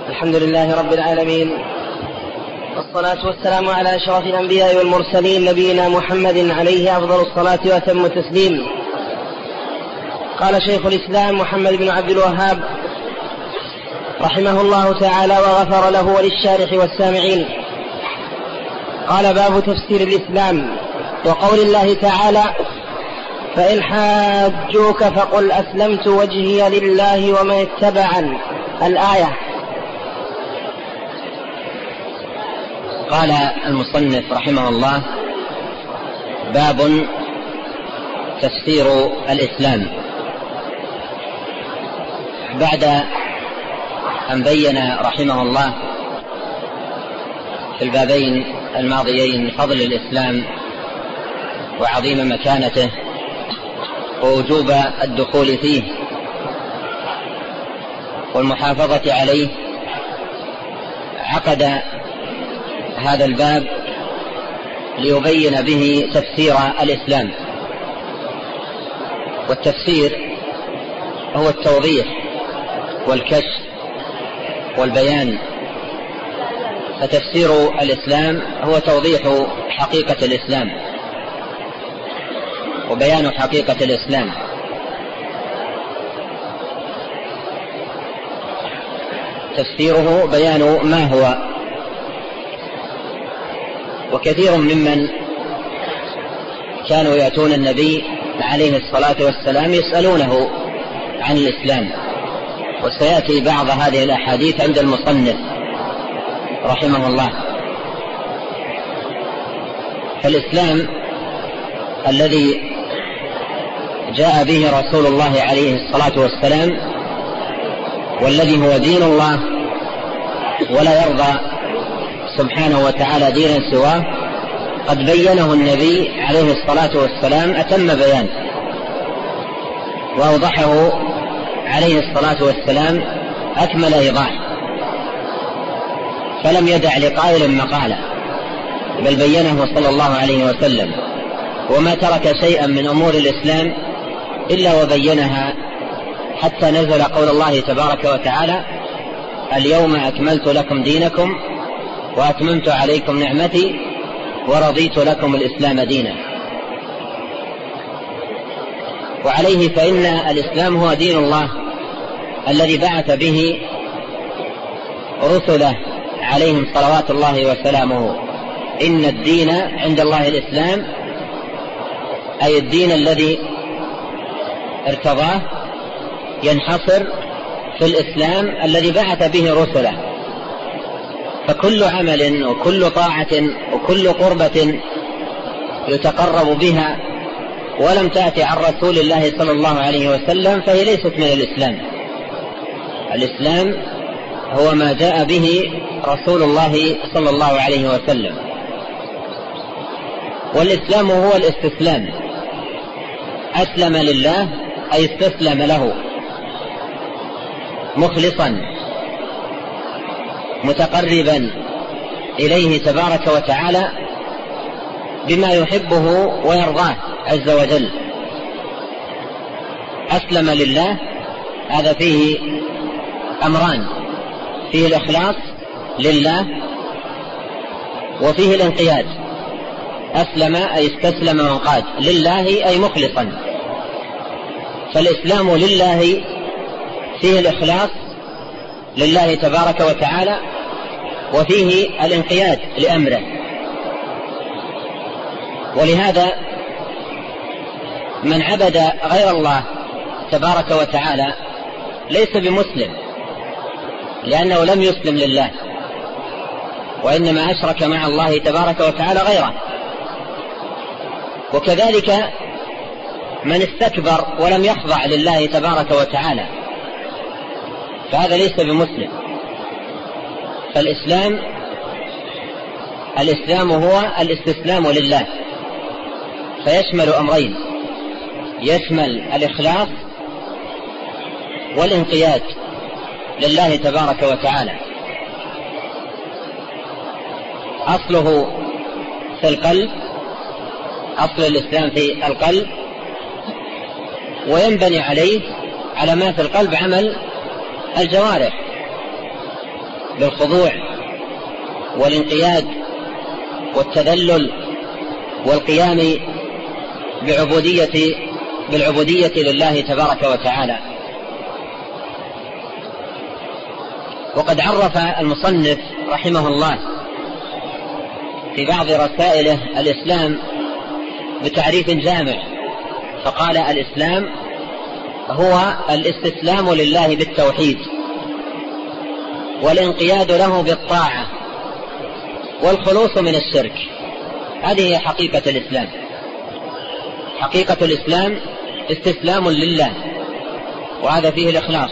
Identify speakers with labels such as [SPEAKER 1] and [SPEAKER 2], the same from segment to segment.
[SPEAKER 1] الحمد لله رب العالمين، والصلاة والسلام على أشرف الأنبياء والمرسلين نبينا محمد عليه أفضل الصلاة وأتم التسليم. قال شيخ الإسلام محمد بن عبد الوهاب رحمه الله تعالى وغفر له وللشارح والسامعين. قال: باب تفسير الإسلام وقول الله تعالى: فإن حاجوك فقل أسلمت وجهي لله ومن اتبعني، الآية.
[SPEAKER 2] قال المصنف رحمه الله: باب تفسير الإسلام. بعد أن بين رحمه الله في البابين الماضيين فضل الإسلام وعظيم مكانته ووجوب الدخول فيه والمحافظة عليه، عقد هذا الباب ليبين به تفسير الإسلام. والتفسير هو التوضيح والكشف والبيان، فتفسير الإسلام هو توضيح حقيقة الإسلام وبيان حقيقة الإسلام. تفسيره بيان ما هو. وكثير ممن كانوا يأتون النبي عليه الصلاة والسلام يسألونه عن الإسلام، وسيأتي بعض هذه الأحاديث عند المصنف رحمه الله. فالإسلام الذي جاء به رسول الله عليه الصلاة والسلام، والذي هو دين الله ولا يرضى سبحانه وتعالى دينا سواه، قد بينه النبي عليه الصلاة والسلام أتم بيان، وأوضحه عليه الصلاة والسلام أكمل إيضاح، فلم يدع لقائل مقالة، بل بينه صلى الله عليه وسلم، وما ترك شيئا من أمور الإسلام إلا وبينها، حتى نزل قول الله تبارك وتعالى: اليوم أكملت لكم دينكم وأتممت عليكم نعمتي ورضيت لكم الإسلام دينا. وعليه فإن الإسلام هو دين الله الذي بعث به رسله عليهم صلوات الله وسلامه. إن الدين عند الله الإسلام، أي الدين الذي ارتضاه ينحصر في الإسلام الذي بعث به رسله. فكل عمل وكل طاعة وكل قربة يتقرب بها ولم تأتي عن رسول الله صلى الله عليه وسلم فهي ليست من الإسلام. الإسلام هو ما جاء به رسول الله صلى الله عليه وسلم. والإسلام هو الاستسلام، أسلم لله أي استسلم له، مخلصا متقربا إليه تبارك وتعالى بما يحبه ويرضاه عز وجل. أسلم لله، هذا فيه أمران: فيه الإخلاص لله، وفيه الانقياد. أسلم أي استسلم وانقاد، لله أي مخلصا. فالإسلام لله فيه الإخلاص لله تبارك وتعالى، وفيه الانقياد لأمره. ولهذا من عبد غير الله تبارك وتعالى ليس بمسلم، لأنه لم يسلم لله، وإنما أشرك مع الله تبارك وتعالى غيره. وكذلك من استكبر ولم يخضع لله تبارك وتعالى، فهذا ليس بمسلم. فالإسلام هو الاستسلام لله، فيشمل أمرين: يشمل الإخلاص والانقياد لله تبارك وتعالى. أصله في القلب، أصل الإسلام في القلب، وينبني عليه على ما في القلب عمل الجوارح. بالخضوع والانقياد والتذلل والقيام بالعبودية لله تبارك وتعالى. وقد عرف المصنف رحمه الله في بعض رسائله الإسلام بتعريف جامع، فقال: الإسلام هو الاستسلام لله بالتوحيد، والانقياد له بالطاعة، والخلوص من الشرك. هذه هي حقيقة الإسلام. حقيقة الإسلام استسلام لله، وهذا فيه الإخلاص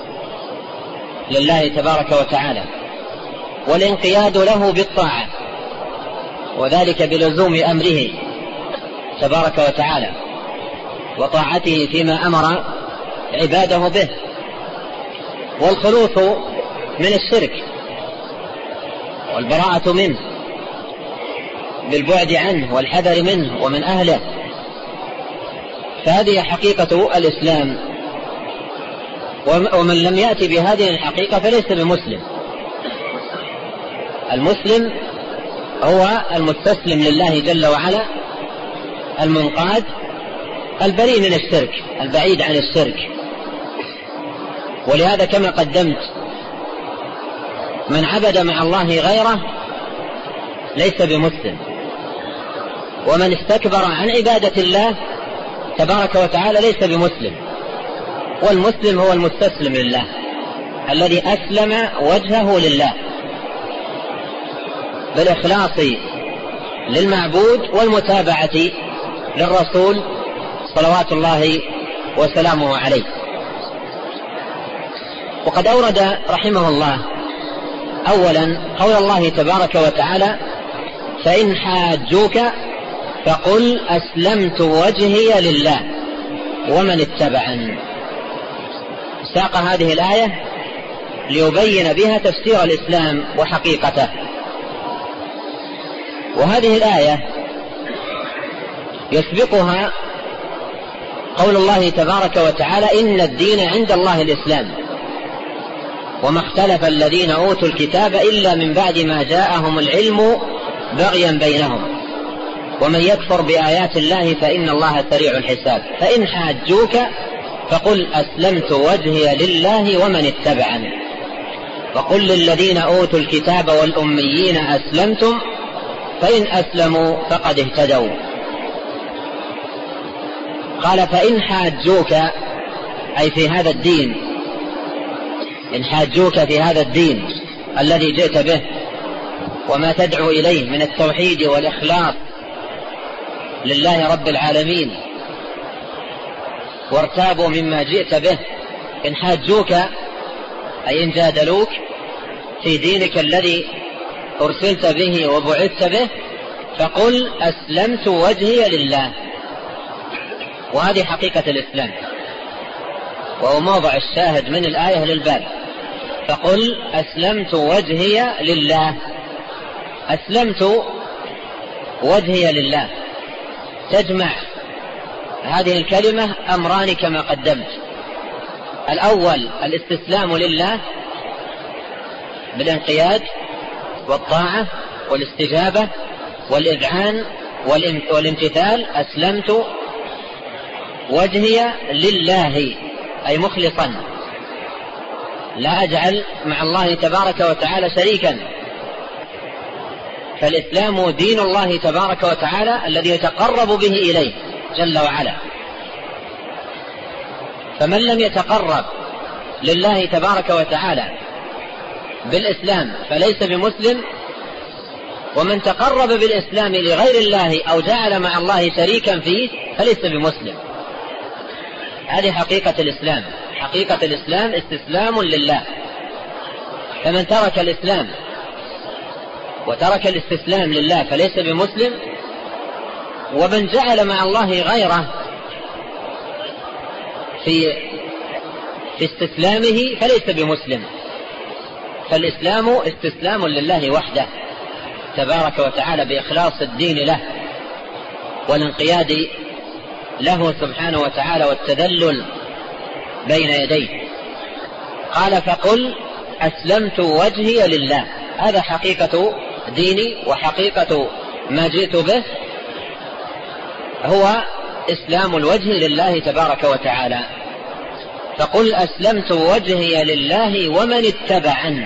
[SPEAKER 2] لله تبارك وتعالى، والانقياد له بالطاعة، وذلك بلزوم أمره تبارك وتعالى وطاعته فيما أمر عباده به، والخلوص من الشرك والبراءة منه بالبعد عنه والحذر منه ومن أهله. فهذه حقيقة الإسلام، ومن لم يأتي بهذه الحقيقة فليس بمسلم. المسلم هو المستسلم لله جل وعلا، المنقاد، البريء من الشرك، البعيد عن الشرك. ولهذا كما قدمت، من عبد مع الله غيره ليس بمسلم، ومن استكبر عن عبادة الله تبارك وتعالى ليس بمسلم. والمسلم هو المستسلم لله، الذي أسلم وجهه لله بالإخلاص للمعبود والمتابعة للرسول صلوات الله وسلامه عليه. وقد أورد رحمه الله أولا قول الله تبارك وتعالى: فإن حاجوك فقل أسلمت وجهي لله ومن اتبعني. ساق هذه الآية ليبين بها تفسير الإسلام وحقيقته. وهذه الآية يسبقها قول الله تبارك وتعالى: إن الدين عند الله الإسلام وما اختلف الذين أوتوا الكتاب إلا من بعد ما جاءهم العلم بغيا بينهم ومن يكفر بآيات الله فإن الله سريع الحساب. فإن حاجوك فقل أسلمت وجهي لله ومن اتبعني وقل للذين أوتوا الكتاب والأميين أسلمتم فإن أسلموا فقد اهتدوا. قال: فإن حاجوك أي في هذا الدين، إن حاجوك في هذا الدين الذي جئت به وما تدعو إليه من التوحيد والإخلاص لله رب العالمين، وارتابوا مما جئت به، إن حاجوك أي إن جادلوك في دينك الذي أرسلت به وبعثت به، فقل أسلمت وجهي لله. وهذه حقيقة الإسلام، وهو موضع الشاهد من الآية للباب. فقل أسلمت وجهي لله. أسلمت وجهي لله تجمع هذه الكلمة أمران كما قدمت: الأول الاستسلام لله بالانقياد والطاعة والاستجابة والإذعان والامتثال. أسلمت وجهي لله أي مخلصا، لا أجعل مع الله تبارك وتعالى شريكا. فالإسلام دين الله تبارك وتعالى الذي يتقرب به إليه جل وعلا. فمن لم يتقرب لله تبارك وتعالى بالإسلام فليس بمسلم، ومن تقرب بالإسلام لغير الله أو جعل مع الله شريكا فيه فليس بمسلم. هذه حقيقة الإسلام. حقيقة الإسلام استسلام لله. فمن ترك الإسلام وترك الاستسلام لله فليس بمسلم، ومن جعل مع الله غيره في استسلامه فليس بمسلم. فالإسلام استسلام لله وحده تبارك وتعالى بإخلاص الدين له والانقياد له سبحانه وتعالى والتذلل بين يديه. قال: فقل أسلمت وجهي لله. هذا حقيقة ديني، وحقيقة ما جئت به هو إسلام الوجه لله تبارك وتعالى. فقل أسلمت وجهي لله ومن اتبعن.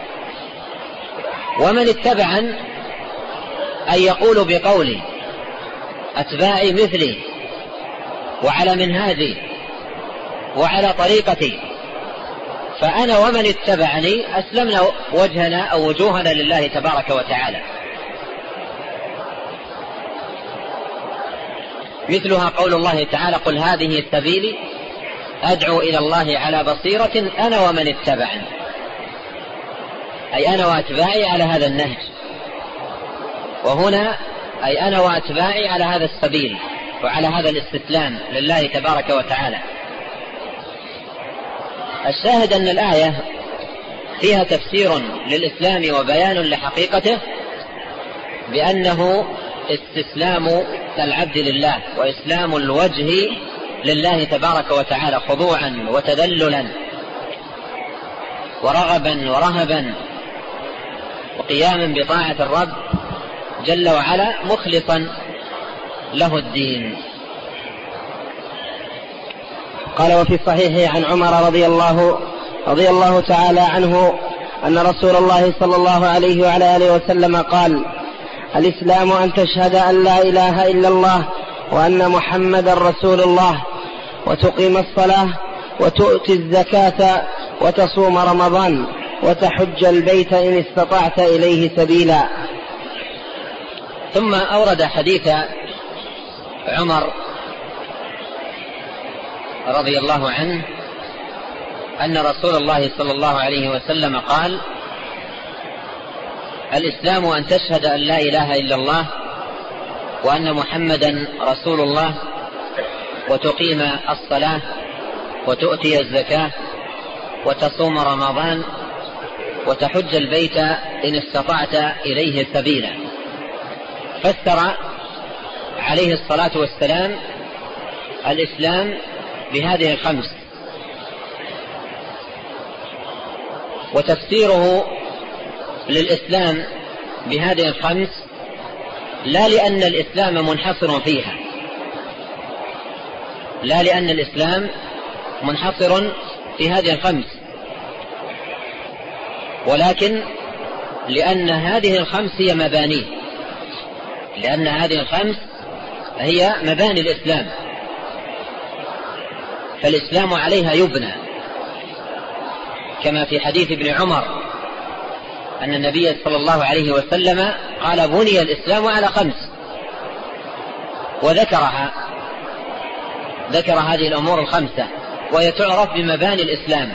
[SPEAKER 2] ومن اتبعن أن يقول بقولي أتباعي مثلي وعلى منهاجي وعلى طريقتي. فأنا ومن اتبعني أسلمنا وجهنا أو وجوهنا لله تبارك وتعالى. مثلها قول الله تعالى قل هذه سبيلي أدعو إلى الله على بصيرة أنا ومن اتبعني، أي أنا وأتباعي على هذا النهج. وهنا أي أنا وأتباعي على هذا السبيل وعلى هذا الاستسلام لله تبارك وتعالى. الشاهد أن الآية فيها تفسير للإسلام وبيان لحقيقته، بأنه استسلام العبد لله وإسلام الوجه لله تبارك وتعالى، خضوعا وتذللا ورغبا ورهبا وقياما بطاعة الرب جل وعلا مخلصا له الدين.
[SPEAKER 1] قال وفي الصحيح عن عمر رضي الله تعالى عنه أن رسول الله صلى الله عليه وعلى آله وسلم قال الإسلام أن تشهد أن لا إله إلا الله وأن محمدا رسول الله وتقيم الصلاة وتؤتي الزكاة وتصوم رمضان وتحج البيت إن استطعت إليه سبيلا.
[SPEAKER 2] ثم أورد حديث عمر رضي الله عنه أن رسول الله صلى الله عليه وسلم قال الإسلام أن تشهد أن لا إله إلا الله وأن محمدا رسول الله وتقيم الصلاة وتؤتي الزكاة وتصوم رمضان وتحج البيت إن استطعت إليه سبيلا. فسر عليه الصلاة والسلام الإسلام بهذه الخمس، وتفسيره للإسلام بهذه الخمس لا لأن الإسلام منحصر فيها، لا لأن الإسلام منحصر في هذه الخمس، ولكن لأن هذه الخمس هي مبانيه، لأن هذه الخمس هي مباني الإسلام، فالإسلام عليها يبنى، كما في حديث ابن عمر أن النبي صلى الله عليه وسلم قال بني الإسلام على خمس، وذكرها، ذكر هذه الأمور الخمسة وهي تعرف بمباني الإسلام.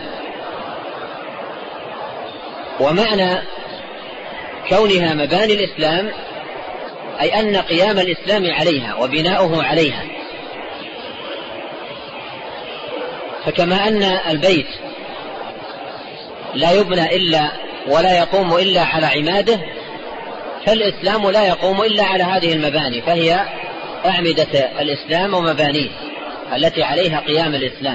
[SPEAKER 2] ومعنى كونها مباني الإسلام أي أن قيام الإسلام عليها وبناؤه عليها. فكما أن البيت لا يبنى إلا ولا يقوم إلا على عماده، فالإسلام لا يقوم إلا على هذه المباني، فهي أعمدة الإسلام ومبانيه التي عليها قيام الإسلام.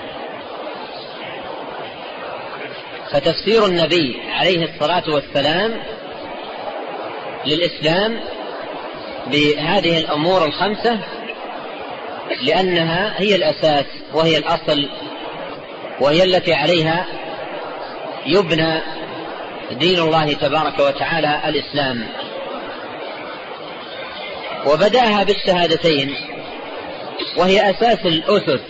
[SPEAKER 2] فتفسير النبي عليه الصلاة والسلام للإسلام بهذه الأمور الخمسة لأنها هي الأساس وهي الأصل وهي التي عليها يبنى دين الله تبارك وتعالى الإسلام. وبدأها بالشهادتين وهي أساس الأسس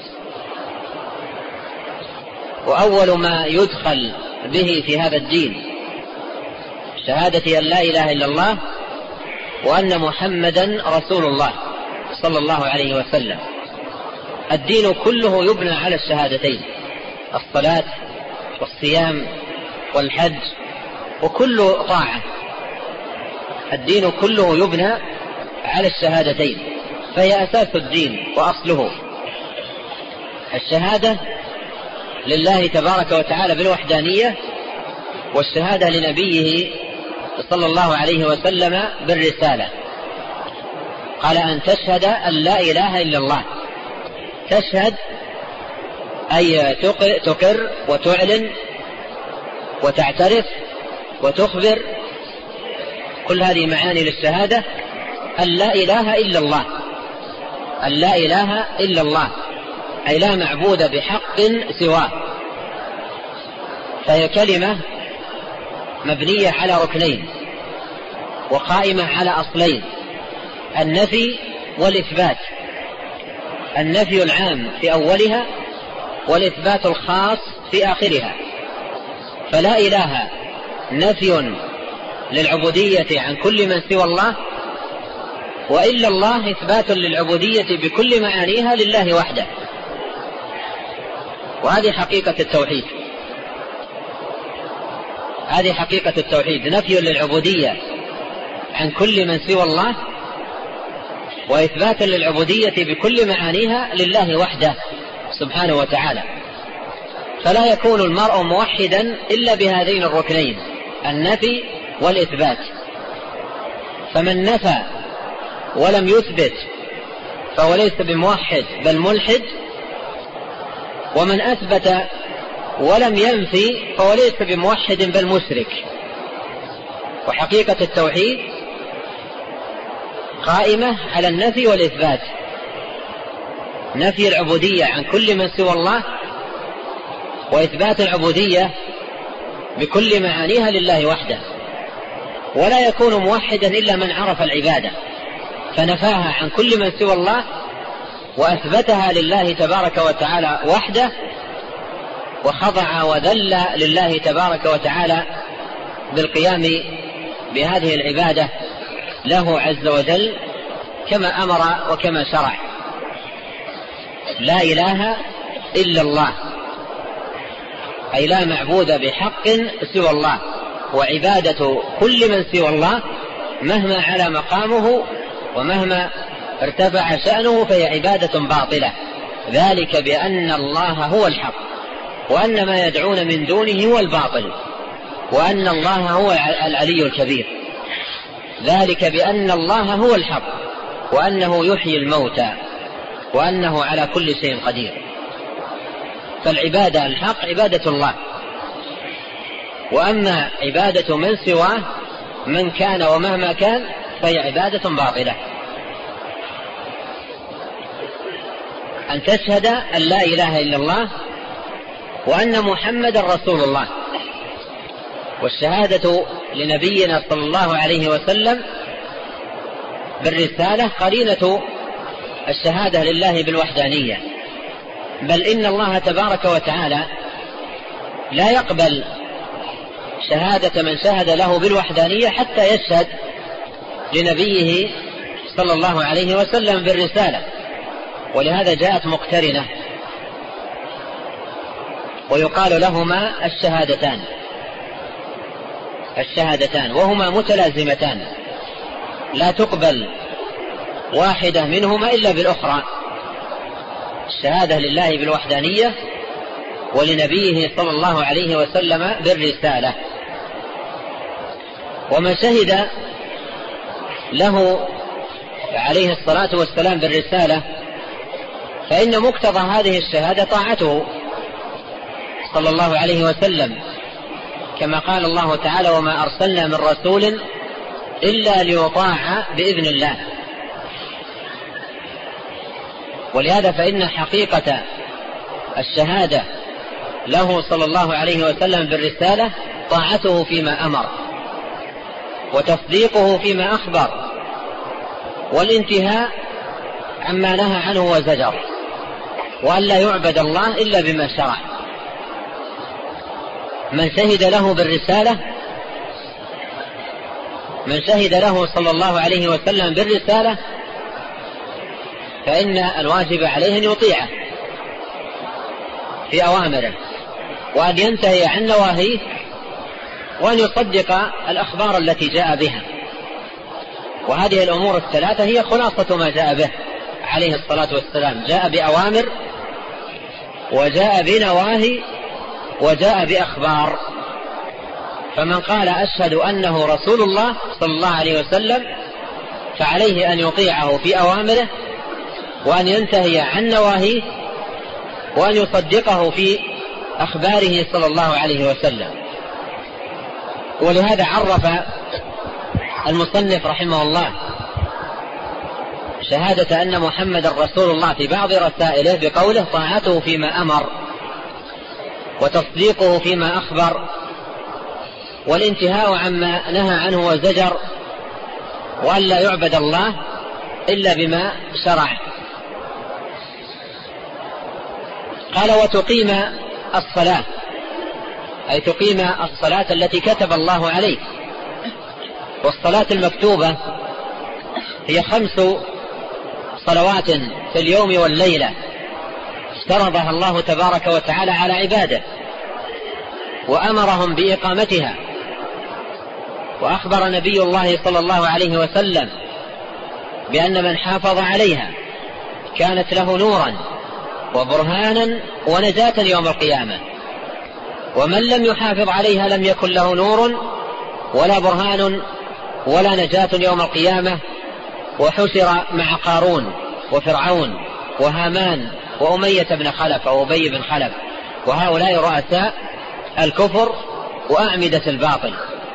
[SPEAKER 2] وأول ما يدخل به في هذا الدين، شهادة أن لا إله إلا الله وأن محمدا رسول الله صلى الله عليه وسلم. الدين كله يبنى على الشهادتين، الصلاة والصيام والحج وكل طاعة، الدين كله يبنى على الشهادتين، فهي أساس الدين وأصله. الشهادة لله تبارك وتعالى بالوحدانية، والشهادة لنبيه صلى الله عليه وسلم بالرسالة. قال أن تشهد أن لا إله إلا الله، تشهد أي تقر وتعلن وتعترف وتخبر، كل هذه معاني للشهادة أن لا إله إلا الله، أن لا إله إلا الله، أي لا معبود بحق سواه. فهي كلمة مبنية على ركنين وقائمة على أصلين: النفي والإثبات، النفي العام في أولها والإثبات الخاص في آخرها. فلا إله نفي للعبودية عن كل من سوى الله، وإلا الله إثبات للعبودية بكل معانيها لله وحده. وهذه حقيقة التوحيد، هذه حقيقة التوحيد، نفي للعبودية عن كل من سوى الله، وإثبات للعبودية بكل معانيها لله وحده سبحانه وتعالى. فلا يكون المرء موحدا إلا بهذين الركنين: النفي والإثبات. فمن نفى ولم يثبت فهو ليس بموحد بل ملحد، ومن أثبت ولم ينفي فهو ليس بموحد بل مشرك. وحقيقة التوحيد قائمة على النفي والإثبات: نفي العبودية عن كل من سوى الله، وإثبات العبودية بكل معانيها لله وحده. ولا يكون موحدا إلا من عرف العبادة فنفاها عن كل من سوى الله وأثبتها لله تبارك وتعالى وحده، وخضع وذل لله تبارك وتعالى بالقيام بهذه العبادة له عز وجل كما أمر وكما شرع. لا إله إلا الله، أي لا معبود بحق سوى الله، وعبادة كل من سوى الله مهما على مقامه ومهما ارتفع شأنه فهي عبادة باطلة. ذلك بأن الله هو الحق، وأن ما يدعون من دونه هو الباطل، وأن الله هو العلي الكبير. ذلك بأن الله هو الحق، وأنه يحيي الموتى، وأنه على كل شيء قدير. فالعبادة الحق عبادة الله، وأما عبادة من سواه من كان ومهما كان فهي عبادة باطلة. أن تشهد أن لا إله إلا الله وأن محمد رسول الله. والشهادة لنبينا صلى الله عليه وسلم بالرسالة قرينة الشهادة لله بالوحدانية، بل إن الله تبارك وتعالى لا يقبل شهادة من شهد له بالوحدانية حتى يشهد لنبيه صلى الله عليه وسلم بالرسالة، ولهذا جاءت مقترنة، ويقال لهما الشهادتان وهما متلازمتان، لا تقبل واحدة منهما إلا بالأخرى: الشهادة لله بالوحدانية ولنبيه صلى الله عليه وسلم بالرسالة. ومن شهد له عليه الصلاة والسلام بالرسالة فإن مقتضى هذه الشهادة طاعته صلى الله عليه وسلم، كما قال الله تعالى: وما أرسلنا من رسول إلا ليطاع بإذن الله. ولهذا فإن حقيقة الشهادة له صلى الله عليه وسلم بالرسالة طاعته فيما أمر، وتصديقه فيما أخبر، والانتهاء عما نهى عنه وزجر، وأن لا يعبد الله إلا بما شرع. من شهد له بالرسالة، من شهد له صلى الله عليه وسلم بالرسالة فإن الواجب عليه أن يطيعه في أوامره، وأن ينتهي عن نواهيه، وأن يصدق الأخبار التي جاء بها. وهذه الأمور الثلاثة هي خلاصة ما جاء به عليه الصلاة والسلام: جاء بأوامر، وجاء بنواهي، وجاء بأخبار. فمن قال أشهد أنه رسول الله صلى الله عليه وسلم فعليه أن يطيعه في أوامره، وأن ينتهي عن نواهيه، وأن يصدقه في أخباره صلى الله عليه وسلم. ولهذا عرف المصنف رحمه الله شهادة أن محمد رسول الله في بعض رسائله بقوله: طاعته فيما أمر وتصديقه فيما أخبر والانتهاء عما نهى عنه وزجر وأن لا يعبد الله إلا بما شرع. قال: وتقيم الصلاة، أي تقيم الصلاة التي كتب الله عليك. والصلاة المكتوبة هي 5 صلوات في اليوم والليلة افترضها الله تبارك وتعالى على عباده وأمرهم بإقامتها. وأخبر نبي الله صلى الله عليه وسلم بأن من حافظ عليها كانت له نورا وبرهانا ونجاة يوم القيامة، ومن لم يحافظ عليها لم يكن له نور ولا برهان ولا نجاة يوم القيامة، وحشر مع قارون وفرعون وهامان وأمية بن خلف وأبي بن خلف، وهؤلاء رؤساء الكفر وأعمدة الباطل.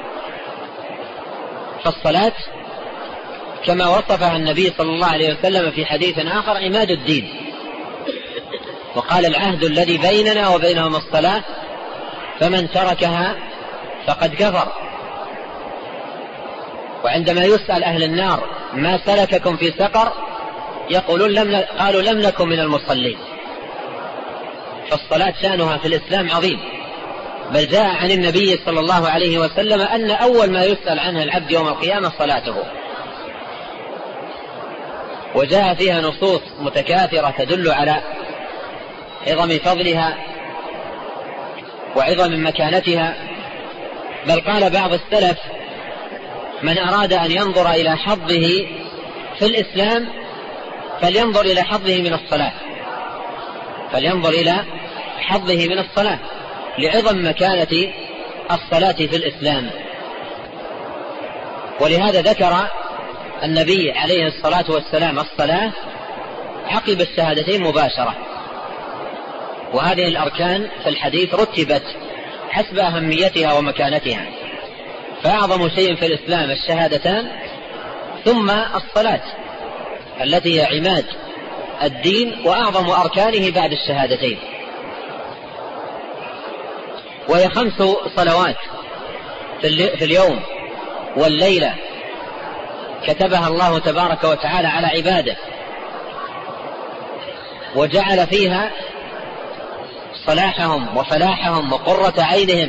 [SPEAKER 2] فالصلاة كما وصفها النبي صلى الله عليه وسلم في حديث آخر: عماد الدين. وقال: العهد الذي بيننا وبينهم الصلاة، فمن تركها فقد كفر. وعندما يسأل أهل النار: ما سلككم في سقر؟ يقولون قالوا: لم نكن من المصلين. فالصلاة شأنها في الإسلام عظيم، بل جاء عن النبي صلى الله عليه وسلم أن أول ما يسأل عنه العبد يوم القيامة صلاته. وجاء فيها نصوص متكاثرة تدل على عظم فضلها وعظم مكانتها. بل قال بعض السلف: من أراد أن ينظر إلى حظه في الإسلام فلينظر إلى حظه من الصلاة، فلينظر إلى حظه من الصلاة، لعظم مكانة الصلاة في الإسلام. ولهذا ذكر النبي عليه الصلاة والسلام الصلاة عقب الشهادتين مباشرة. وهذه الأركان في الحديث رتبت حسب أهميتها ومكانتها، فأعظم شيء في الإسلام الشهادتان، ثم الصلاة التي هي عماد الدين وأعظم أركانه بعد الشهادتين. وهي 5 صلوات في اليوم والليلة كتبها الله تبارك وتعالى على عباده، وجعل فيها صلاحهم وفلاحهم وقرة عينهم.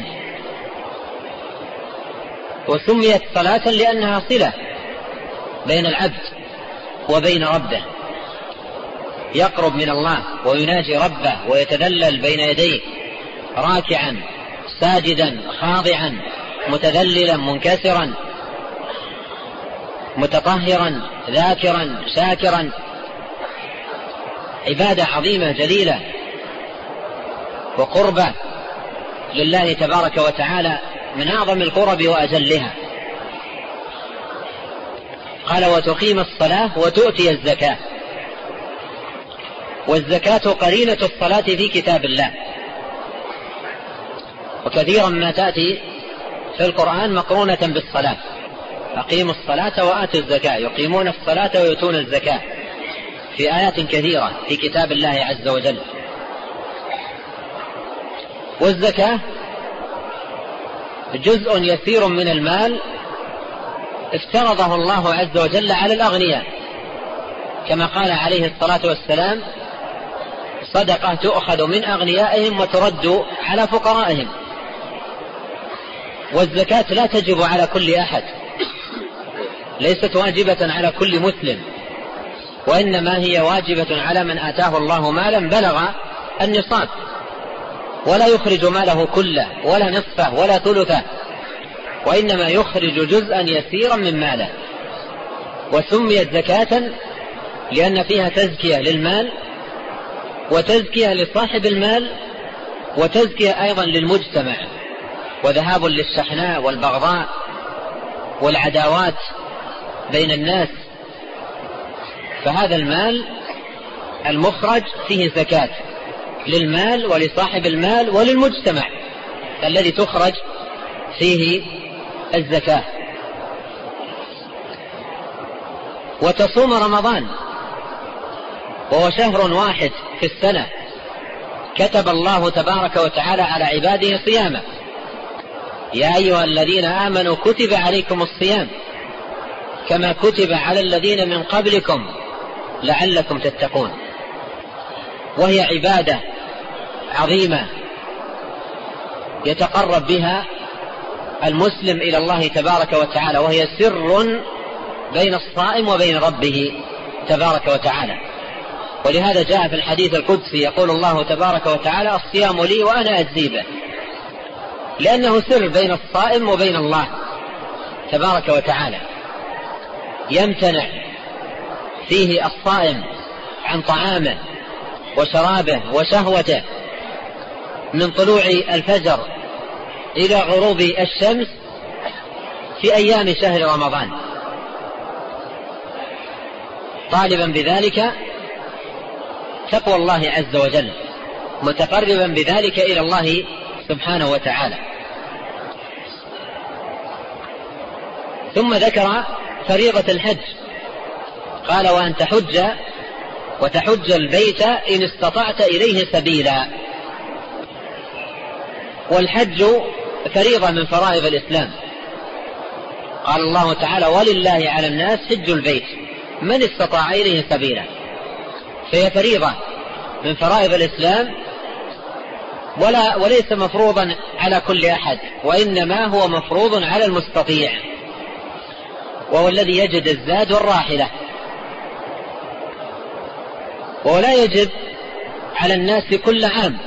[SPEAKER 2] وسميت صلاة لأنها صلة بين العبد وبين ربه، يقرب من الله ويناجي ربه ويتذلل بين يديه راكعا ساجدا خاضعا متذللا منكسرا متطهرا ذاكرا شاكرا. عبادة عظيمة جليلة وقربة لله تبارك وتعالى من أعظم القرب وأجلها. قال: وتقيم الصلاة وتؤتي الزكاة. والزكاة قرينة الصلاة في كتاب الله، وكثيرا ما تأتي في القرآن مقرونة بالصلاة: أقيموا الصلاة وآتوا الزكاة، يقيمون الصلاة ويؤتون الزكاة، في آيات كثيرة في كتاب الله عز وجل. والزكاة جزء يسير من المال افترضه الله عز وجل على الأغنياء، كما قال عليه الصلاة والسلام: صدقة تؤخذ من أغنيائهم وترد على فقرائهم. والزكاة لا تجب على كل أحد، ليست واجبة على كل مسلم، وإنما هي واجبة على من آتاه الله مالا بلغ النصاب، ولا يخرج ماله كله ولا نصفه ولا ثلثه، وإنما يخرج جزءا يسيرا من ماله. وسميت زكاة لأن فيها تزكية للمال وتزكية لصاحب المال وتزكية أيضا للمجتمع، وذهاب للشحناء والبغضاء والعداوات بين الناس. فهذا المال المخرج فيه زكاة للمال ولصاحب المال وللمجتمع الذي تخرج فيه الزكاة، وتصوم رمضان وهو شهر واحد في السنة كتب الله تبارك وتعالى على عباده صيامه. يا أيها الذين آمنوا كتب عليكم الصيام كما كتب على الذين من قبلكم لعلكم تتقون. وهي عبادة عظيمة يتقرب بها المسلم إلى الله تبارك وتعالى، وهي سر بين الصائم وبين ربه تبارك وتعالى. ولهذا جاء في الحديث القدسي يقول الله تبارك وتعالى: الصيام لي وأنا أجزي به، لأنه سر بين الصائم وبين الله تبارك وتعالى. يمتنع فيه الصائم عن طعامه وشرابه وشهوته من طلوع الفجر إلى غروب الشمس في أيام شهر رمضان، طالبا بذلك تقوى الله عز وجل، متقربا بذلك إلى الله سبحانه وتعالى. ثم ذكر فريضة الحج، قال: وأن تحج البيت إن استطعت إليه سبيلا. والحج فريضة من فرائض الإسلام. قال الله تعالى: ولله على الناس حج البيت من استطاع إليه سبيلا. فهي فريضة من فرائض الإسلام، وليس مفروضا على كل أحد، وإنما هو مفروض على المستطيع، وهو الذي يجد الزاد والراحلة. ولا يجب على الناس كل عام،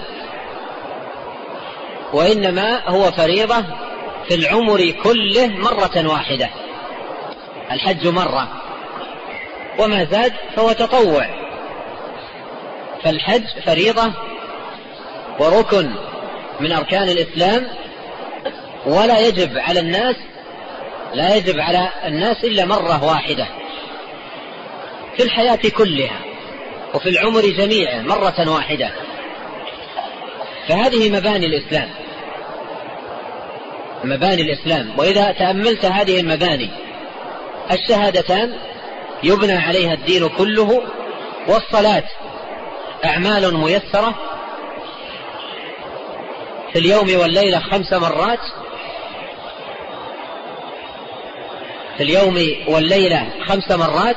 [SPEAKER 2] وإنما هو فريضة في العمر كله مرة واحدة. الحج مرة، وما زاد فهو تطوع. فالحج فريضة وركن من أركان الإسلام، ولا يجب على الناس إلا مرة واحدة في الحياة كلها وفي العمر جميعه مرة واحدة. فهذه مباني الإسلام. وإذا تأملت هذه المباني، الشهادتان يبنى عليها الدين كله، والصلاة أعمال ميسرة في اليوم والليلة 5 مرات، في اليوم والليلة 5 مرات.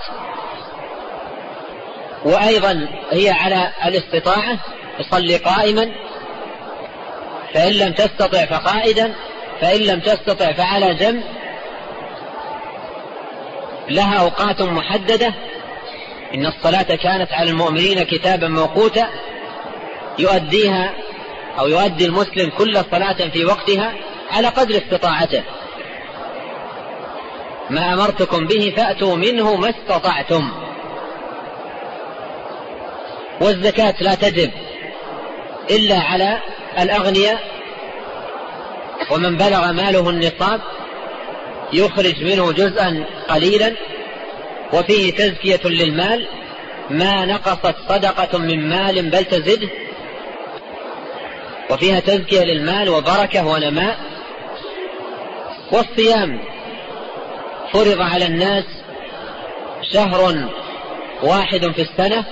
[SPEAKER 2] وأيضا هي على الاستطاعة، يصلي قائما، فإن لم تستطع فقائدا، فإن لم تستطع فعلى جنب. لها أوقات محددة، إن الصلاة كانت على المؤمنين كتابا موقوتا، يؤديها أو يؤدي المسلم كل صلاة في وقتها على قدر استطاعته. ما أمرتكم به فأتوا منه ما استطعتم. والزكاة لا تجب إلا على الأغنياء، ومن بلغ ماله النصاب يخرج منه جزءا قليلا، وفيه تزكية للمال، ما نقصت صدقة من مال بل تزده، وفيها تزكية للمال وبركة ونماء. والصيام فرض على الناس شهر واحد في السنة،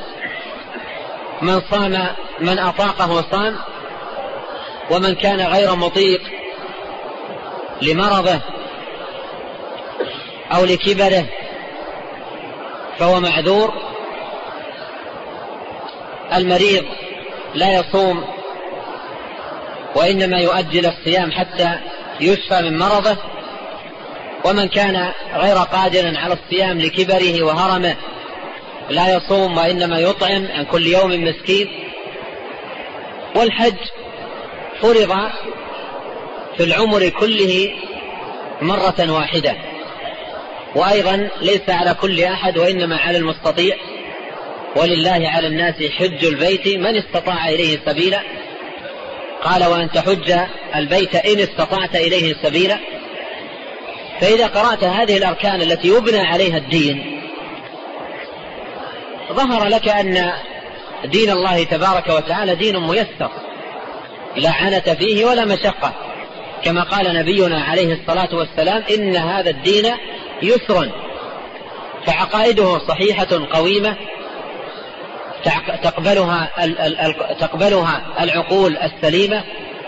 [SPEAKER 2] من أطاقه صام، ومن كان غير مطيق لمرضه أو لكبره فهو معذور. المريض لا يصوم، وإنما يؤجل الصيام حتى يشفى من مرضه. ومن كان غير قادر على الصيام لكبره وهرمه لا يصوم، وإنما يطعم عن كل يوم مسكين. والحج فرض في العمر كله مرة واحدة، وأيضا ليس على كل أحد، وإنما على المستطيع. ولله على الناس حج البيت من استطاع إليه سبيلا. قال: وأن تحج البيت إن استطعت إليه سبيلا. فإذا قرأت هذه الأركان التي يبنى عليها الدين، ظهر لك أن دين الله تبارك وتعالى دين ميسر، لا عنة فيه ولا مشقة. كما قال نبينا عليه الصلاة والسلام: إن هذا الدين يسر، فعقائده صحيحة قويمة تقبلها العقول السليمة،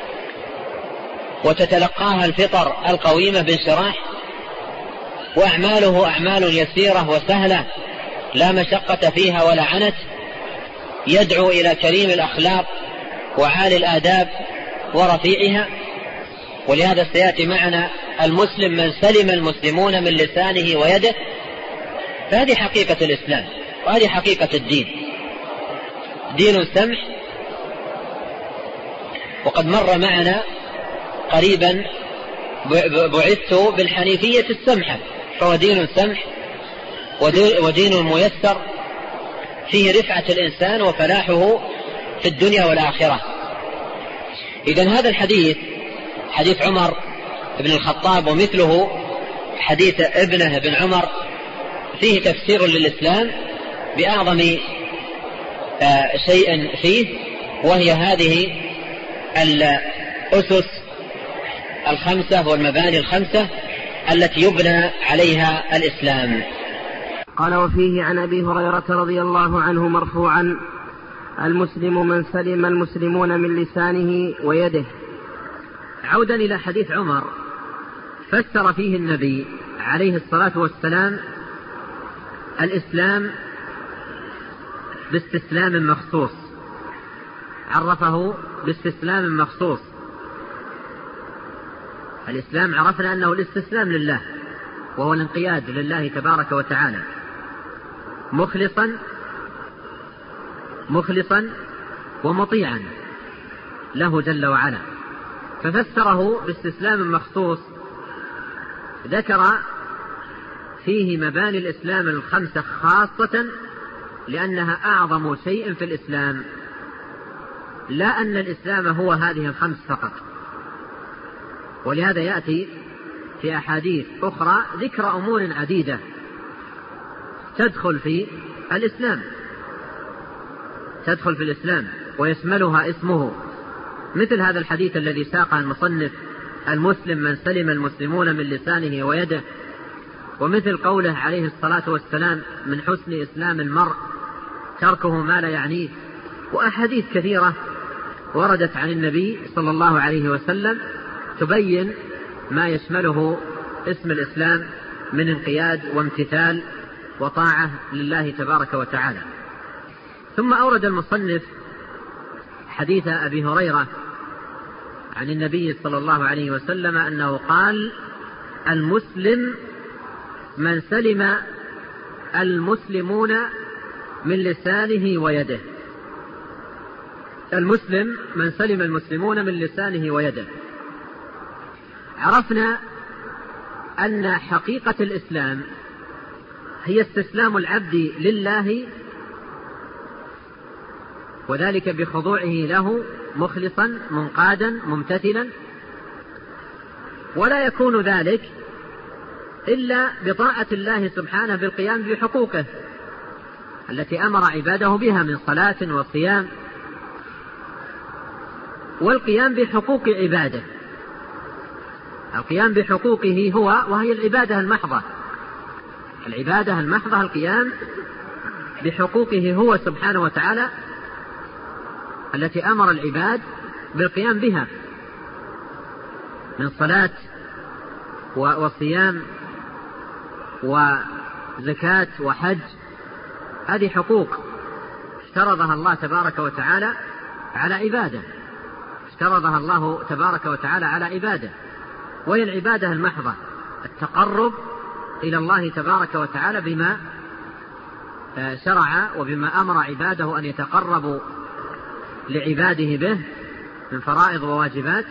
[SPEAKER 2] وتتلقاها الفطر القويمة بانشراح، وأعماله أعمال يسيرة وسهلة لا مشقة فيها ولا عنت، يدعو إلى كريم الأخلاق وعالي الآداب ورفيعها. ولهذا سيأتي معنا المسلم من سلم المسلمون من لسانه ويده. فهذه حقيقة الإسلام، وهذه حقيقة الدين، دين سمح. وقد مر معنا قريبا: بعثت بالحنيفية السمحة، فهو دين سمح ودين ميسر فيه رفعة الإنسان وفلاحه في الدنيا والآخرة. إذن هذا الحديث، حديث عمر بن الخطاب ومثله حديث ابنه بن عمر، فيه تفسير للإسلام بأعظم شيء فيه، وهي هذه الأسس الخمسة والمباني الخمسة التي يبنى عليها الإسلام.
[SPEAKER 1] قال: وفيه عن أبي هريرة رضي الله عنه مرفوعا: المسلم من سلم المسلمون من لسانه ويده.
[SPEAKER 2] عودا إلى حديث عمر، فسر فيه النبي عليه الصلاة والسلام الإسلام باستسلام مخصوص، عرفه باستسلام مخصوص. الإسلام عرفنا أنه الاستسلام لله، وهو الانقياد لله تبارك وتعالى مخلصا ومطيعا له جل وعلا. ففسره باستسلام مخصوص، ذكر فيه مباني الإسلام الخمسة خاصة لأنها أعظم شيء في الإسلام، لا أن الإسلام هو هذه الخمس فقط. ولهذا يأتي في أحاديث أخرى ذكر أمور عديدة تدخل في الإسلام ويشملها اسمه، مثل هذا الحديث الذي ساقه المصنف: المسلم من سلم المسلمون من لسانه ويده، ومثل قوله عليه الصلاة والسلام: من حسن إسلام المرء تركه ما لا يعنيه. وأحاديث كثيرة وردت عن النبي صلى الله عليه وسلم تبين ما يشمله اسم الإسلام من انقياد وامتثال وطاعة لله تبارك وتعالى. ثم أورد المصنف حديث أبي هريرة عن النبي صلى الله عليه وسلم أنه قال: المسلم من سلم المسلمون من لسانه ويده. المسلم من سلم المسلمون من لسانه ويده. عرفنا أن حقيقة الإسلام هي استسلام العبد لله، وذلك بخضوعه له مخلصا منقادا ممتثلا، ولا يكون ذلك إلا بطاعة الله سبحانه بالقيام بحقوقه التي أمر عباده بها من صلاة وصيام، والقيام بحقوق عباده. القيام بحقوقه وهي العبادة المحضة، القيام بحقوقه هو سبحانه وتعالى التي أمر العباد بالقيام بها من صلاة وصيام وزكاة وحج. هذه حقوق افترضها الله تبارك وتعالى على عباده، وهي العبادة المحضة، التقرب إلى الله تبارك وتعالى بما شرع وبما أمر عباده أن يتقربوا لعباده به من فرائض وواجبات.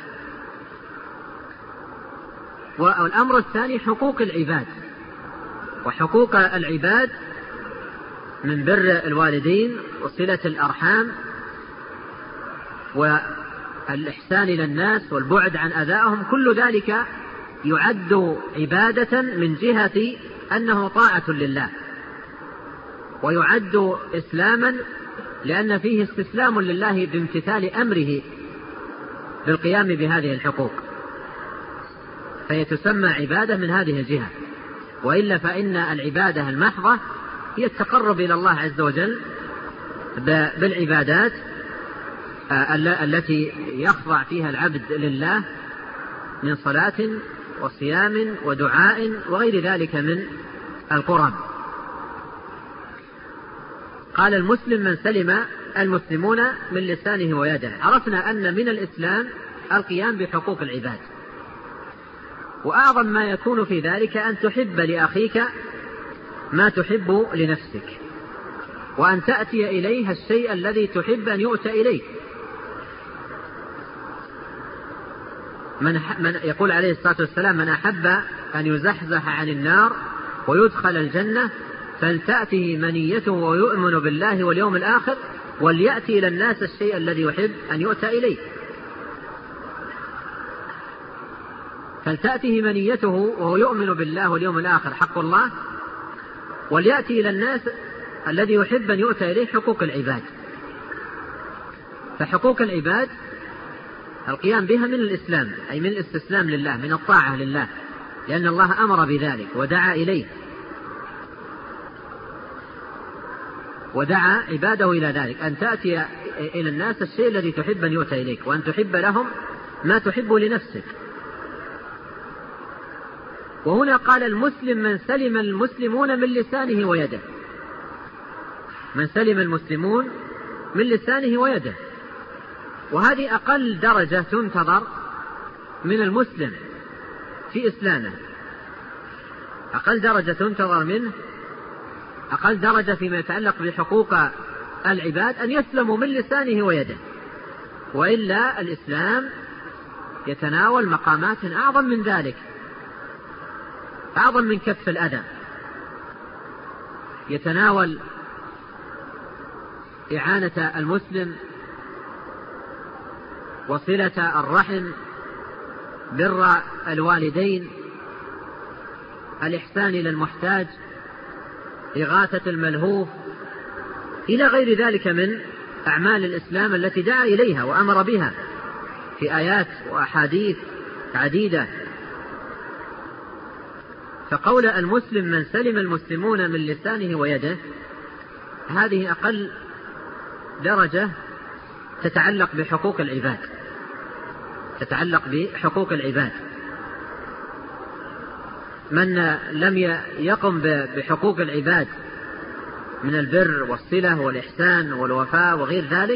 [SPEAKER 2] والأمر الثاني حقوق العباد، وحقوق العباد من بر الوالدين وصلة الأرحام والإحسان إلى الناس والبعد عن أذاهم، كل ذلك يعد عبادة من جهة أنه طاعة لله، ويعد إسلاما لأن فيه استسلام لله بامتثال أمره بالقيام بهذه الحقوق.
[SPEAKER 3] فهي تسمى عبادة من هذه الجهة. وإلا فإن العبادة المحضة هي التقرب إلى الله عز وجل بالعبادات التي يخضع فيها العبد لله من صلاة وصيام ودعاء وغير ذلك من القرب. قال المسلم من سلم المسلمون من لسانه ويده. عرفنا أن من الإسلام القيام بحقوق العباد، وأعظم ما يكون في ذلك أن تحب لأخيك ما تحب لنفسك، وأن تأتي إليه الشيء الذي تحب أن يؤتى إليه. من يقول عليه الصلاة والسلام: من أحب أن يزحزح عن النار ويدخل الجنة فلتأته منيته ويؤمن بالله واليوم الآخر وليأتي إلى الناس الشيء الذي يحب أن يؤتى إليه. فلتأته منيته وهو يؤمن بالله واليوم الآخر حق الله، وليأتي إلى الناس الذي يحب أن يؤتى إليه حقوق العباد. فحقوق العباد القيام بها من الإسلام، أي من الاستسلام لله، من الطاعة لله، لأن الله أمر بذلك ودعا إليه، ودعا عباده إلى ذلك، أن تأتي إلى الناس الشيء الذي تحب أن يؤتى إليك، وأن تحب لهم ما تحب لنفسك. وهنا قال المسلم من سلم المسلمون من لسانه ويده. من سلم المسلمون من لسانه ويده، وهذه أقل درجة تنتظر من المسلم في إسلامه، أقل درجة تنتظر منه، أقل درجة فيما يتعلق بحقوق العباد أن يسلموا من لسانه ويده. وإلا الإسلام يتناول مقامات أعظم من ذلك، أعظم من كف الأذى، يتناول إعانة المسلم وصلة الرحم، بر الوالدين، الإحسان إلى المحتاج، إغاثة الملهوف، إلى غير ذلك من أعمال الإسلام التي دعا إليها وأمر بها في آيات وأحاديث عديدة. فقول المسلم من سلم المسلمون من لسانه ويده، هذه أقل درجة تتعلق بحقوق العباد، تتعلق بحقوق العباد. من لم يقم بحقوق العباد من البر والصلة والإحسان والوفاء وغير ذلك،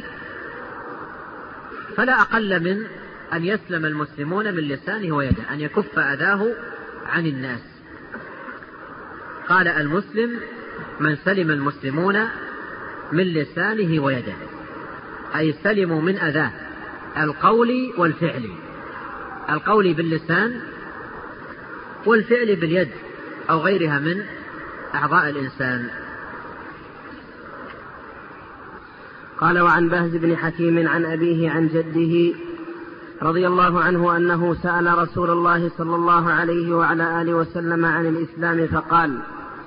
[SPEAKER 3] فلا أقل من أن يسلم المسلمون من لسانه ويده، أن يكف أذاه عن الناس. قال المسلم من سلم المسلمون من لسانه ويده، أي سلموا من أذاه القول والفعل، القول باللسان والفعل باليد أو غيرها من أعضاء الإنسان.
[SPEAKER 1] قال وعن بهز بن حكيم عن أبيه عن جده رضي الله عنه أنه سأل رسول الله صلى الله عليه وعلى آله وسلم عن الإسلام فقال: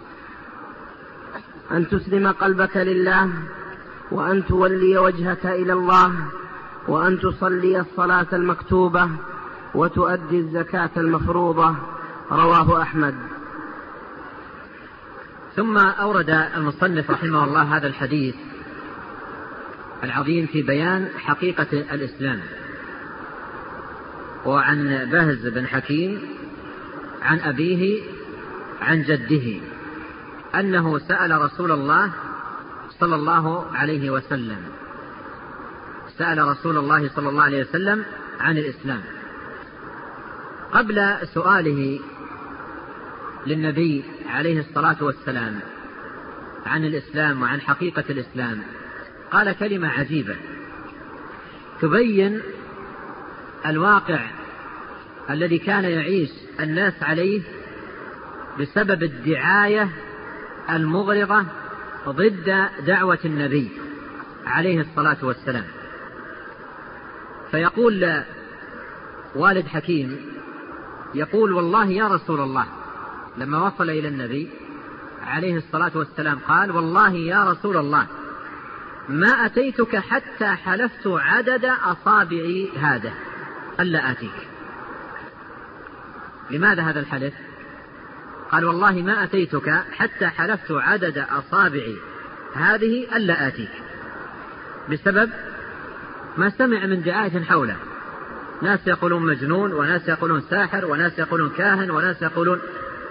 [SPEAKER 1] أن تسلم قلبك لله، وأن تولي وجهك إلى الله، وأن تصلي الصلاة المكتوبة، وتؤدي الزكاة المفروضة. رواه أحمد.
[SPEAKER 3] ثم أورد المصنف رحمه الله هذا الحديث العظيم في بيان حقيقة الإسلام. وعن بهز بن حكيم عن أبيه عن جده أنه سأل رسول الله صلى الله عليه وسلم، سأل رسول الله صلى الله عليه وسلم عن الإسلام. قبل سؤاله للنبي عليه الصلاة والسلام عن الإسلام وعن حقيقة الإسلام قال كلمة عجيبة تبين الواقع الذي كان يعيش الناس عليه بسبب الدعاية المغرضة ضد دعوة النبي عليه الصلاة والسلام. فيقول والد حكيم، يقول: والله يا رسول الله، لما وصل إلى النبي عليه الصلاة والسلام قال: والله يا رسول الله ما أتيتك حتى حلفت عدد أصابعي هذا ألا آتيك. لماذا هذا الحلف؟ قال والله ما أتيتك حتى حلفت عدد أصابعي هذه ألا آتيك، بسبب ما سمع من دعاية حوله، ناس يقولون مجنون، وناس يقولون ساحر، وناس يقولون كاهن، وناس يقولون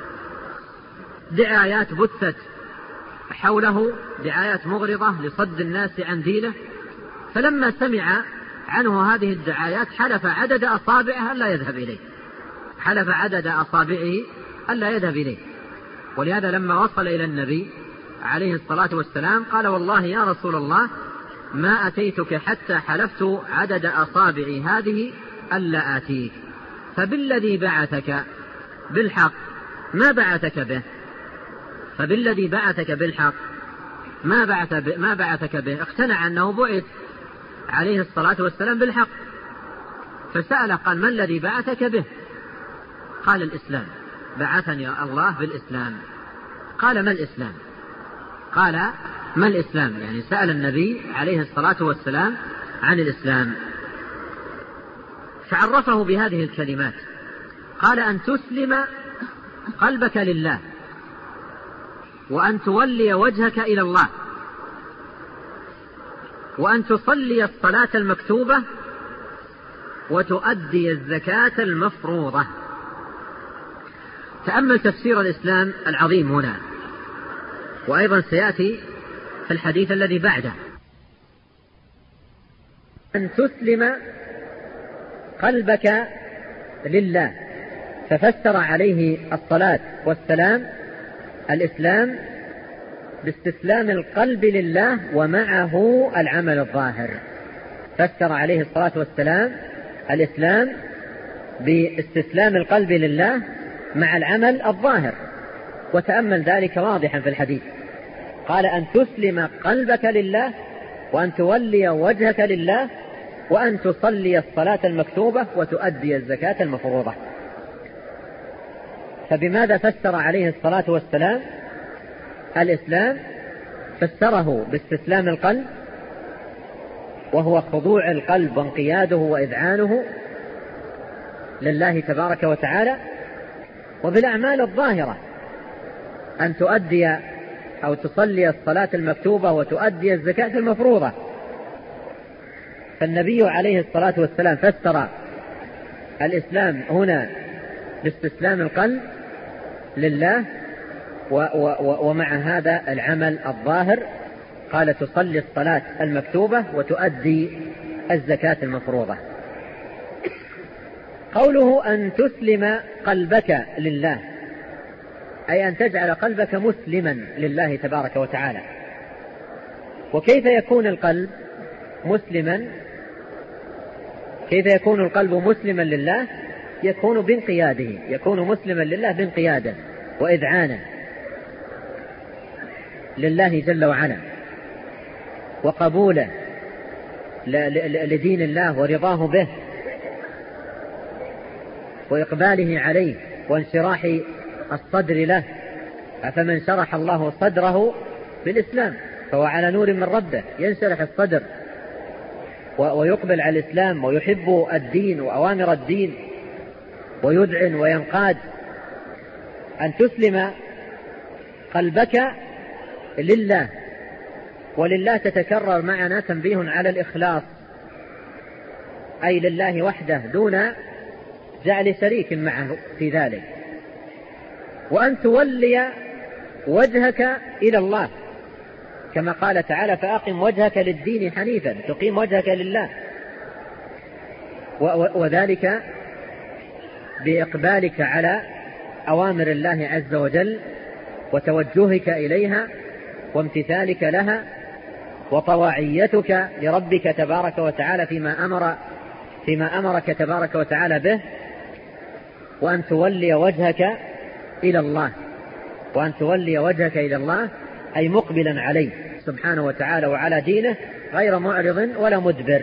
[SPEAKER 3] دعايات بثت حوله، دعايات مغرضة لصد الناس عن دينه. فلما سمع عنه هذه الدعايات حلف عدد أصابعه ألا يذهب إليه، حلف عدد أصابعه ألا يذهب إليه. ولهذا لما وصل إلى النبي عليه الصلاة والسلام قال والله يا رسول الله ما أتيتك حتى حلفت عدد أصابعي هذه ألا آتيك، فبالذي بعثك بالحق ما بعثك به، فبالذي بعثك بالحق ما بعثك به. اقتنع أنه بعث عليه الصلاة والسلام بالحق، فسأل قال ما الذي بعثك به؟ قال الإسلام، بعثني الله بالإسلام. قال ما الإسلام؟ قال ما الإسلام، يعني سأل النبي عليه الصلاة والسلام عن الإسلام، فعرفه بهذه الكلمات. قال أن تسلم قلبك لله، وأن تولي وجهك إلى الله، وأن تصلي الصلاة المكتوبة، وتؤدي الزكاة المفروضة. تأمل تفسير الإسلام العظيم هنا، وأيضا سيأتي في الحديث الذي بعده. أن تسلم قلبك لله، ففسر عليه الصلاة والسلام الإسلام باستسلام القلب لله ومعه العمل الظاهر. فسر عليه الصلاة والسلام الإسلام باستسلام القلب لله مع العمل الظاهر، وتأمل ذلك واضحا في الحديث. قال أن تسلم قلبك لله، وأن تولي وجهك لله، وأن تصلي الصلاة المكتوبة، وتؤدي الزكاة المفروضة. فبماذا فسر عليه الصلاة والسلام الإسلام؟ فسره باستسلام القلب، وهو خضوع القلب وانقياده وإذعانه لله تبارك وتعالى، وبالأعمال الظاهرة أن تؤدي أو تصلي الصلاة المكتوبة وتؤدي الزكاة المفروضة. فالنبي عليه الصلاة والسلام فسر الإسلام هنا باستسلام القلب لله ومع هذا العمل الظاهر. قال تصلي الصلاة المكتوبة وتؤدي الزكاة المفروضة. قوله أن تسلم قلبك لله، أي أن تجعل قلبك مسلما لله تبارك وتعالى. وكيف يكون القلب مسلما؟ كيف يكون القلب مسلما لله؟ يكون بانقياده، يكون مسلما لله بانقياده وإذعانا لله جل وعلا، وقبوله لدين الله ورضاه به، وإقباله عليه، وانشراح الصدر له. فمن شرح الله صدره بالإسلام فهو على نور من ربه، ينشرح الصدر ويقبل على الإسلام ويحب الدين وأوامر الدين ويذعن وينقاد. أن تسلم قلبك لله، ولله تتكرر معنا تنبيه على الإخلاص، أي لله وحده دون جعل شريك معه في ذلك. وأن تولي وجهك إلى الله، كما قال تعالى فأقم وجهك للدين حنيفا، تقيم وجهك لله، وذلك بإقبالك على أوامر الله عز وجل وتوجهك إليها وامتثالك لها وطواعيتك لربك تبارك وتعالى فيما أمرك تبارك وتعالى به. وأن تولي وجهك إلى الله، وأن تولي وجهك إلى الله أي مقبلا عليه سبحانه وتعالى وعلى دينه غير معرض ولا مدبر.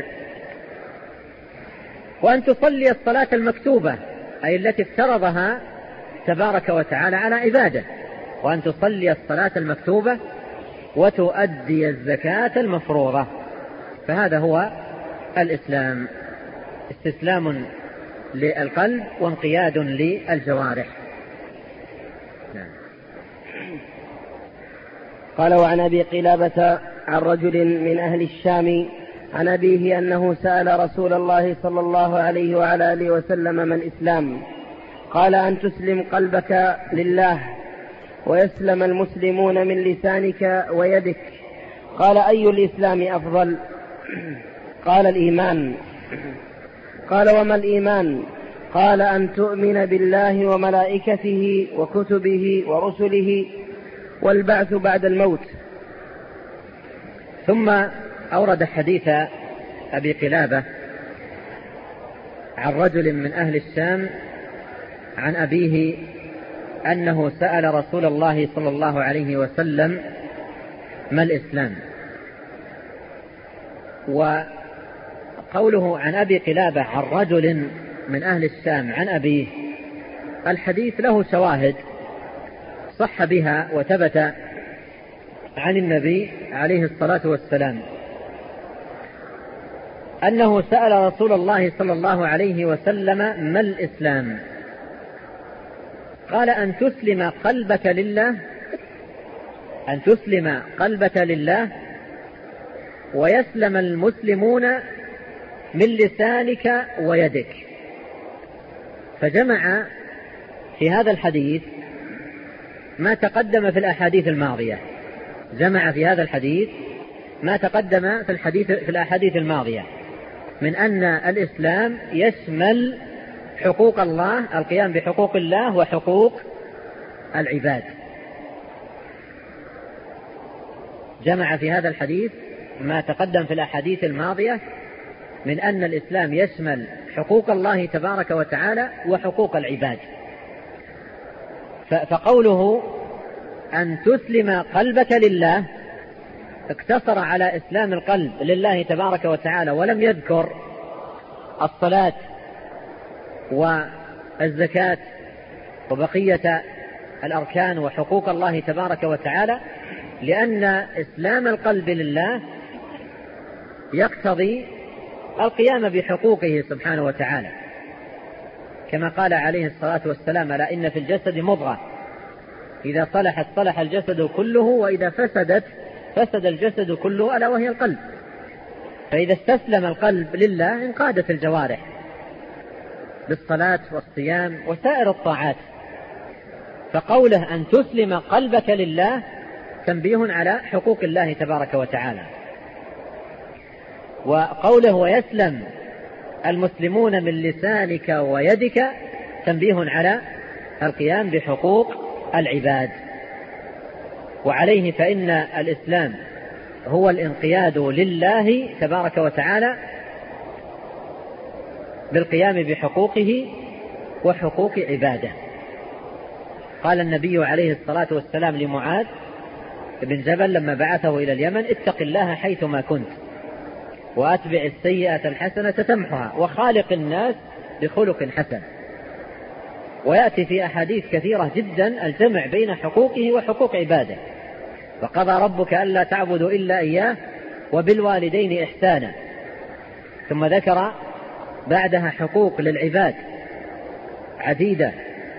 [SPEAKER 3] وأن تصلي الصلاة المكتوبة أي التي افترضها تبارك وتعالى على عباده، وأن تصلي الصلاة المكتوبة وتؤدي الزكاة المفروضة. فهذا هو الإسلام، استسلام للقلب وانقياد للجوارح.
[SPEAKER 1] قال: وعن أبي قلابة عن رجل من أهل الشام عن أبيه أنه سأل رسول الله صلى الله عليه وعلى آله وسلم: ما الإسلام؟ قال: أن تسلم قلبك لله ويسلم المسلمون من لسانك ويدك. قال: أي الإسلام أفضل؟ قال: الإيمان. قال: وما الإيمان؟ قال: أن تؤمن بالله وملائكته وكتبه ورسله والبعث بعد الموت.
[SPEAKER 3] ثم أورد حديث أبي قلابة عن رجل من أهل الشام عن أبيه أنه سأل رسول الله صلى الله عليه وسلم: ما الإسلام؟ وقوله عن أبي قلابة عن رجل من أهل الشام عن أبيه، الحديث له شواهد صح بها وثبت عن النبي عليه الصلاة والسلام أنه سأل رسول الله صلى الله عليه وسلم: ما الإسلام؟ قال: أن تسلم قلبك لله، أن تسلم قلبك لله ويسلم المسلمون من لسانك ويدك. فجمع في هذا الحديث ما تقدم في الأحاديث الماضية، جمع في هذا الحديث ما تقدم في الأحاديث الماضية من أن الإسلام يشمل حقوق الله، القيام بحقوق الله وحقوق العباد. جمع في هذا الحديث ما تقدم في الأحاديث الماضية من أن الإسلام يشمل حقوق الله تبارك وتعالى وحقوق العباد. فقوله أن تسلم قلبك لله اقتصر على إسلام القلب لله تبارك وتعالى، ولم يذكر الصلاة والزكاة وبقية الأركان وحقوق الله تبارك وتعالى، لأن إسلام القلب لله يقتضي القيام بحقوقه سبحانه وتعالى، كما قال عليه الصلاة والسلام: ألا إن في الجسد مضغة إذا صلحت صلح الجسد كله وإذا فسدت فسد الجسد كله، ألا وهي القلب. فإذا استسلم القلب لله انقادت الجوارح بالصلاة والصيام وسائر الطاعات. فقوله أن تسلم قلبك لله تنبيه على حقوق الله تبارك وتعالى، وقوله ويسلم المسلمون من لسانك ويدك تنبيه على القيام بحقوق العباد. وعليه فإن الإسلام هو الانقياد لله تبارك وتعالى بالقيام بحقوقه وحقوق عباده. قال النبي عليه الصلاة والسلام لمعاذ بن جبل لما بعثه إلى اليمن: اتق الله حيثما كنت وأتبع السيئة الحسنة تمحها وخالق الناس بخلق حسن. ويأتي في أحاديث كثيرة جدا الجمع بين حقوقه وحقوق عباده: وقضى ربك ألا تعبدوا إلا إياه وبالوالدين إحسانا. ثم ذكر بعدها حقوق للعباد عديدة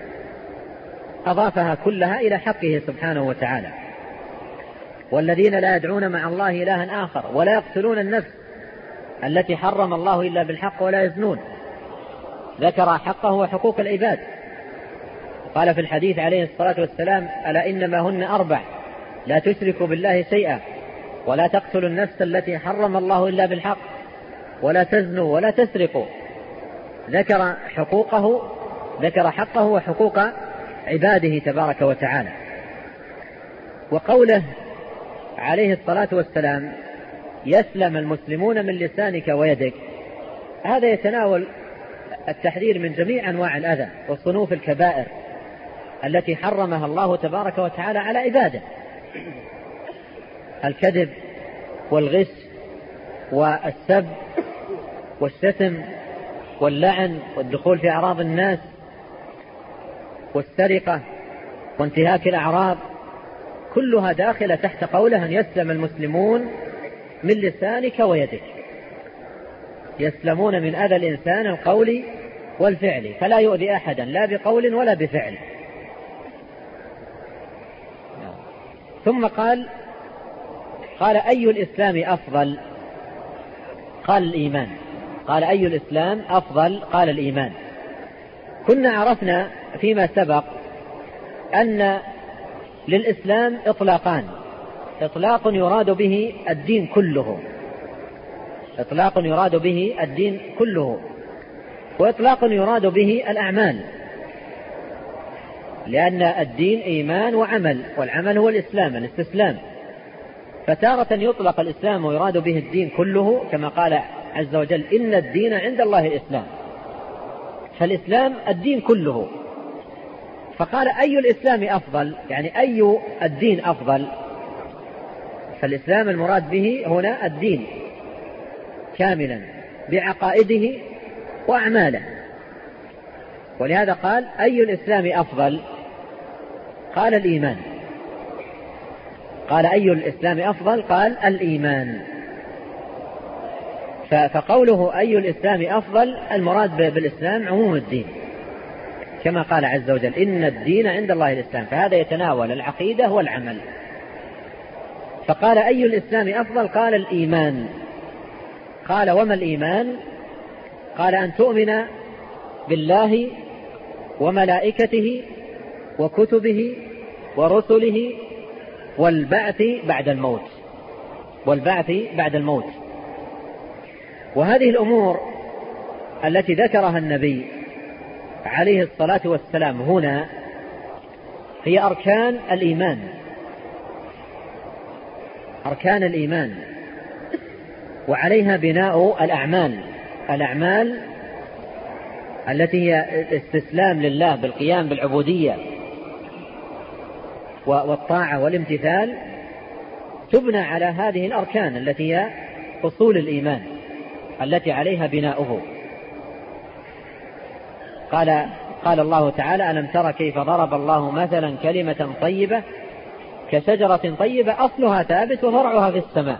[SPEAKER 3] أضافها كلها إلى حقه سبحانه وتعالى: والذين لا يدعون مع الله إلها آخر ولا يقتلون النفس التي حرم الله إلا بالحق ولا يزنون. ذكر حقه وحقوق العباد. قال في الحديث عليه الصلاة والسلام: ألا إنما هن 4: لا تشركوا بالله شيئا، ولا تقتلوا النفس التي حرم الله إلا بالحق، ولا تزنوا، ولا تسرقوا. ذكر حقه وحقوق عباده تبارك وتعالى. وقوله عليه الصلاة والسلام: يسلم المسلمون من لسانك ويدك، هذا يتناول التحذير من جميع أنواع الأذى وصنوف الكبائر التي حرمها الله تبارك وتعالى على عباده: الكذب والغش والسب والشتم واللعن والدخول في أعراض الناس والسرقة وانتهاك الأعراض، كلها داخلة تحت قوله أن يسلم المسلمون من لسانك ويدك. يسلمون من أذى الإنسان القولي والفعل، فلا يؤذي أحدا لا بقول ولا بفعل. ثم قال أي الإسلام أفضل؟ قال الإيمان. قال أي الإسلام أفضل؟ قال الإيمان. كنا عرفنا فيما سبق أن للإسلام إطلاقان: إطلاق يراد به الدين كله، إطلاق يراد به الدين كله، وإطلاق يراد به الأعمال، لأن الدين إيمان وعمل، والعمل هو الإسلام، الاستسلام. فتارة يطلق الإسلام ويراد به الدين كله، كما قال عز وجل: إن الدين عند الله الإسلام، فالإسلام الدين كله. فقال أي الإسلام أفضل؟ يعني أي الدين أفضل؟ فالإسلام المراد به هنا الدين كاملا بعقائده وأعماله. ولهذا قال أي الإسلام أفضل؟ قال الإيمان. قال أي الإسلام أفضل؟ قال الإيمان. فقوله أي الإسلام أفضل المراد بالإسلام عموم الدين، كما قال عز وجل: إن الدين عند الله الإسلام، فهذا يتناول العقيدة والعمل. فقال أي الإسلام أفضل؟ قال الإيمان. قال وما الإيمان؟ قال أن تؤمن بالله وملائكته وكتبه ورسله والبعث بعد الموت، والبعث بعد الموت. وهذه الأمور التي ذكرها النبي عليه الصلاة والسلام هنا هي أركان الإيمان، أركان الإيمان، وعليها بناء الأعمال التي هي الاستسلام لله بالقيام بالعبودية والطاعة والامتثال، تبنى على هذه الأركان التي هي أصول الإيمان التي عليها بناؤه. قال الله تعالى: ألم تر كيف ضرب الله مثلا كلمة طيبة كشجرة طيبة أصلها ثابت وفرعها في السماء.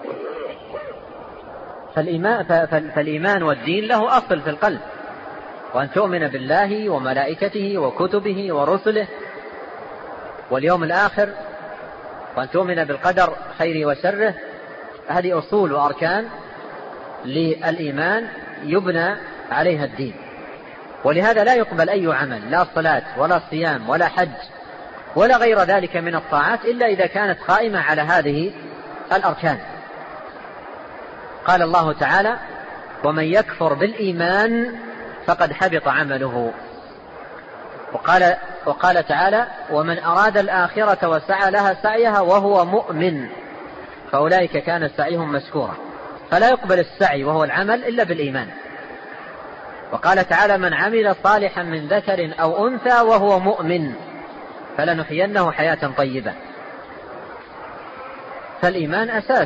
[SPEAKER 3] فالإيمان والدين له أصل في القلب، وأن تؤمن بالله وملائكته وكتبه ورسله واليوم الآخر، وأن تؤمن بالقدر خيره وشره. هذه أصول وأركان للإيمان يبنى عليها الدين. ولهذا لا يقبل أي عمل، لا صلاة ولا صيام ولا حج ولا غير ذلك من الطاعات، إلا إذا كانت قائمة على هذه الأركان. قال الله تعالى: ومن يكفر بالإيمان فقد حبط عمله. وقال تعالى: ومن أراد الآخرة وسعى لها سعيها وهو مؤمن فأولئك كان سعيهم مشكورا. فلا يقبل السعي وهو العمل إلا بالإيمان. وقال تعالى: من عمل صالحا من ذكر أو أنثى وهو مؤمن فلنحيينه حياة طيبة. فالإيمان أساس،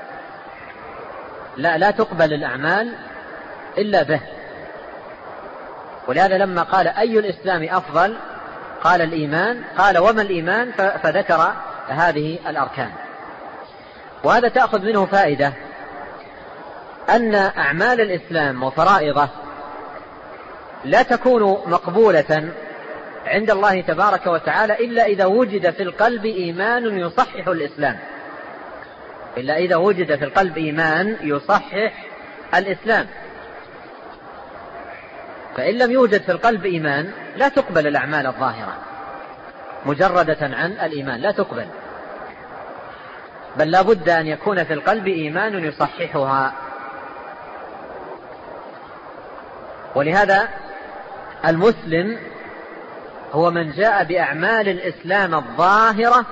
[SPEAKER 3] لا تقبل الأعمال إلا به. ولهذا لما قال أي الإسلام أفضل قال الإيمان. قال وما الإيمان؟ فذكر هذه الأركان. وهذا تأخذ منه فائدة أن أعمال الإسلام وفرائضه لا تكون مقبولة عند الله تبارك وتعالى إلا إذا وجد في القلب إيمان يصحح الإسلام، إلا إذا وجد في القلب إيمان يصحح الإسلام. فإن لم يوجد في القلب إيمان لا تقبل الأعمال الظاهرة مجردة عن الإيمان، لا تقبل، بل لا بد أن يكون في القلب إيمان يصححها. ولهذا المسلم هو من جاء بأعمال الإسلام الظاهرة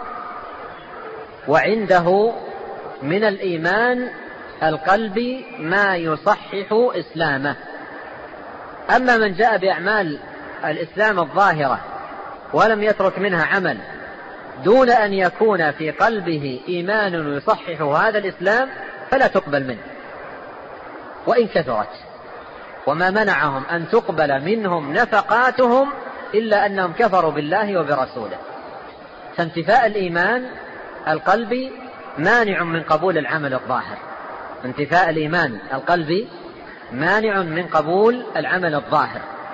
[SPEAKER 3] وعنده من الإيمان القلبي ما يصحح إسلامه. أما من جاء بأعمال الإسلام الظاهرة ولم يترك منها عمل دون أن يكون في قلبه إيمان يصحح هذا الإسلام فلا تقبل منه وإن كثرت. وما منعهم أن تقبل منهم نفقاتهم إلا أنهم كفروا بالله وبرسوله. فانتفاء الإيمان القلبي مانع من قبول العمل الظاهر، انتفاء الإيمان القلبي مانع من قبول العمل الظاهر.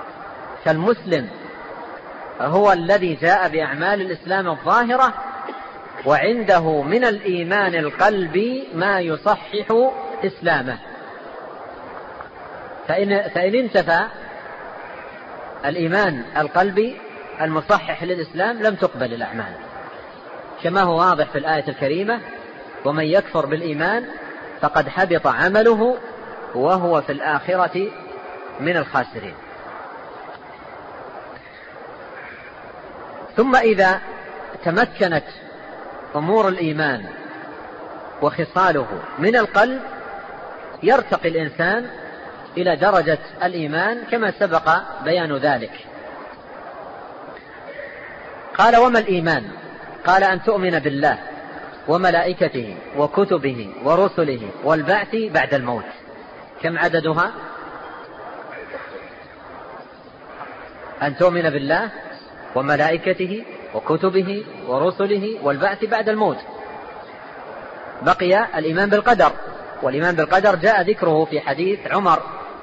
[SPEAKER 3] كالمسلم هو الذي جاء بأعمال الإسلام الظاهرة وعنده من الإيمان القلبي ما يصحح إسلامه، فإن انتفى الإيمان القلبي المصحح للإسلام لم تقبل الأعمال، كما هو واضح في الآية الكريمة: ومن يكفر بالإيمان فقد حبط عمله وهو في الآخرة من الخاسرين. ثم إذا تمكنت أمور الإيمان وخصاله من القلب يرتقي الإنسان إلى درجة الإيمان كما سبق بيان ذلك. قال: وما الإيمان؟ قال: أن تؤمن بالله وملائكته وكتبه ورسله والبعث بعد الموت. كم عددها؟ أن تؤمن بالله وملائكته وكتبه ورسله والبعث بعد الموت. بقي الإيمان بالقدر، والإيمان بالقدر جاء ذكره في حديث عمر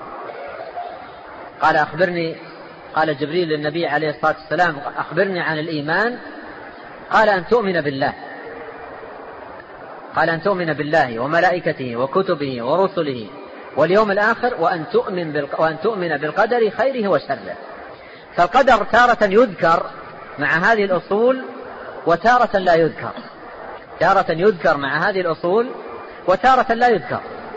[SPEAKER 3] قال: أخبرني، قال جبريل للنبي عليه الصلاة والسلام: أخبرني عن الإيمان. قال: أن تؤمن بالله، قال: أن تؤمن بالله وملائكته وكتبه ورسله واليوم الآخر وأن تؤمن بالقدر خيره وشره. فالقدر تارة يذكر مع هذه الأصول وتارة لا يذكر، تارة يذكر مع هذه الأصول وتارة لا يذكر.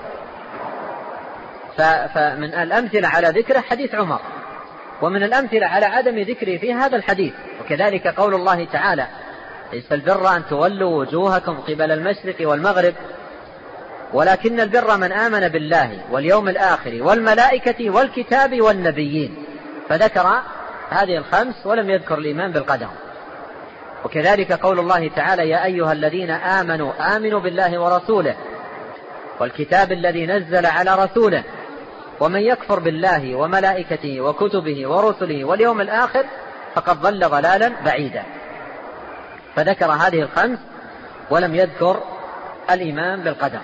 [SPEAKER 3] فمن الأمثلة على ذكره حديث عمر، ومن الأمثلة على عدم ذكره في هذا الحديث. وكذلك قول الله تعالى: ليس البر أن تولوا وجوهكم قبل المشرق والمغرب ولكن البر من آمن بالله واليوم الآخر والملائكة والكتاب والنبيين. فذكر هذه الخمس ولم يذكر الإيمان بالقدر. وكذلك قول الله تعالى: يا أيها الذين آمنوا آمنوا بالله ورسوله والكتاب الذي نزل على رسوله ومن يكفر بالله وملائكته وكتبه ورسله واليوم الآخر فقد ضل ضلالا بعيدا. فذكر هذه الخمس ولم يذكر الإيمان بالقدر.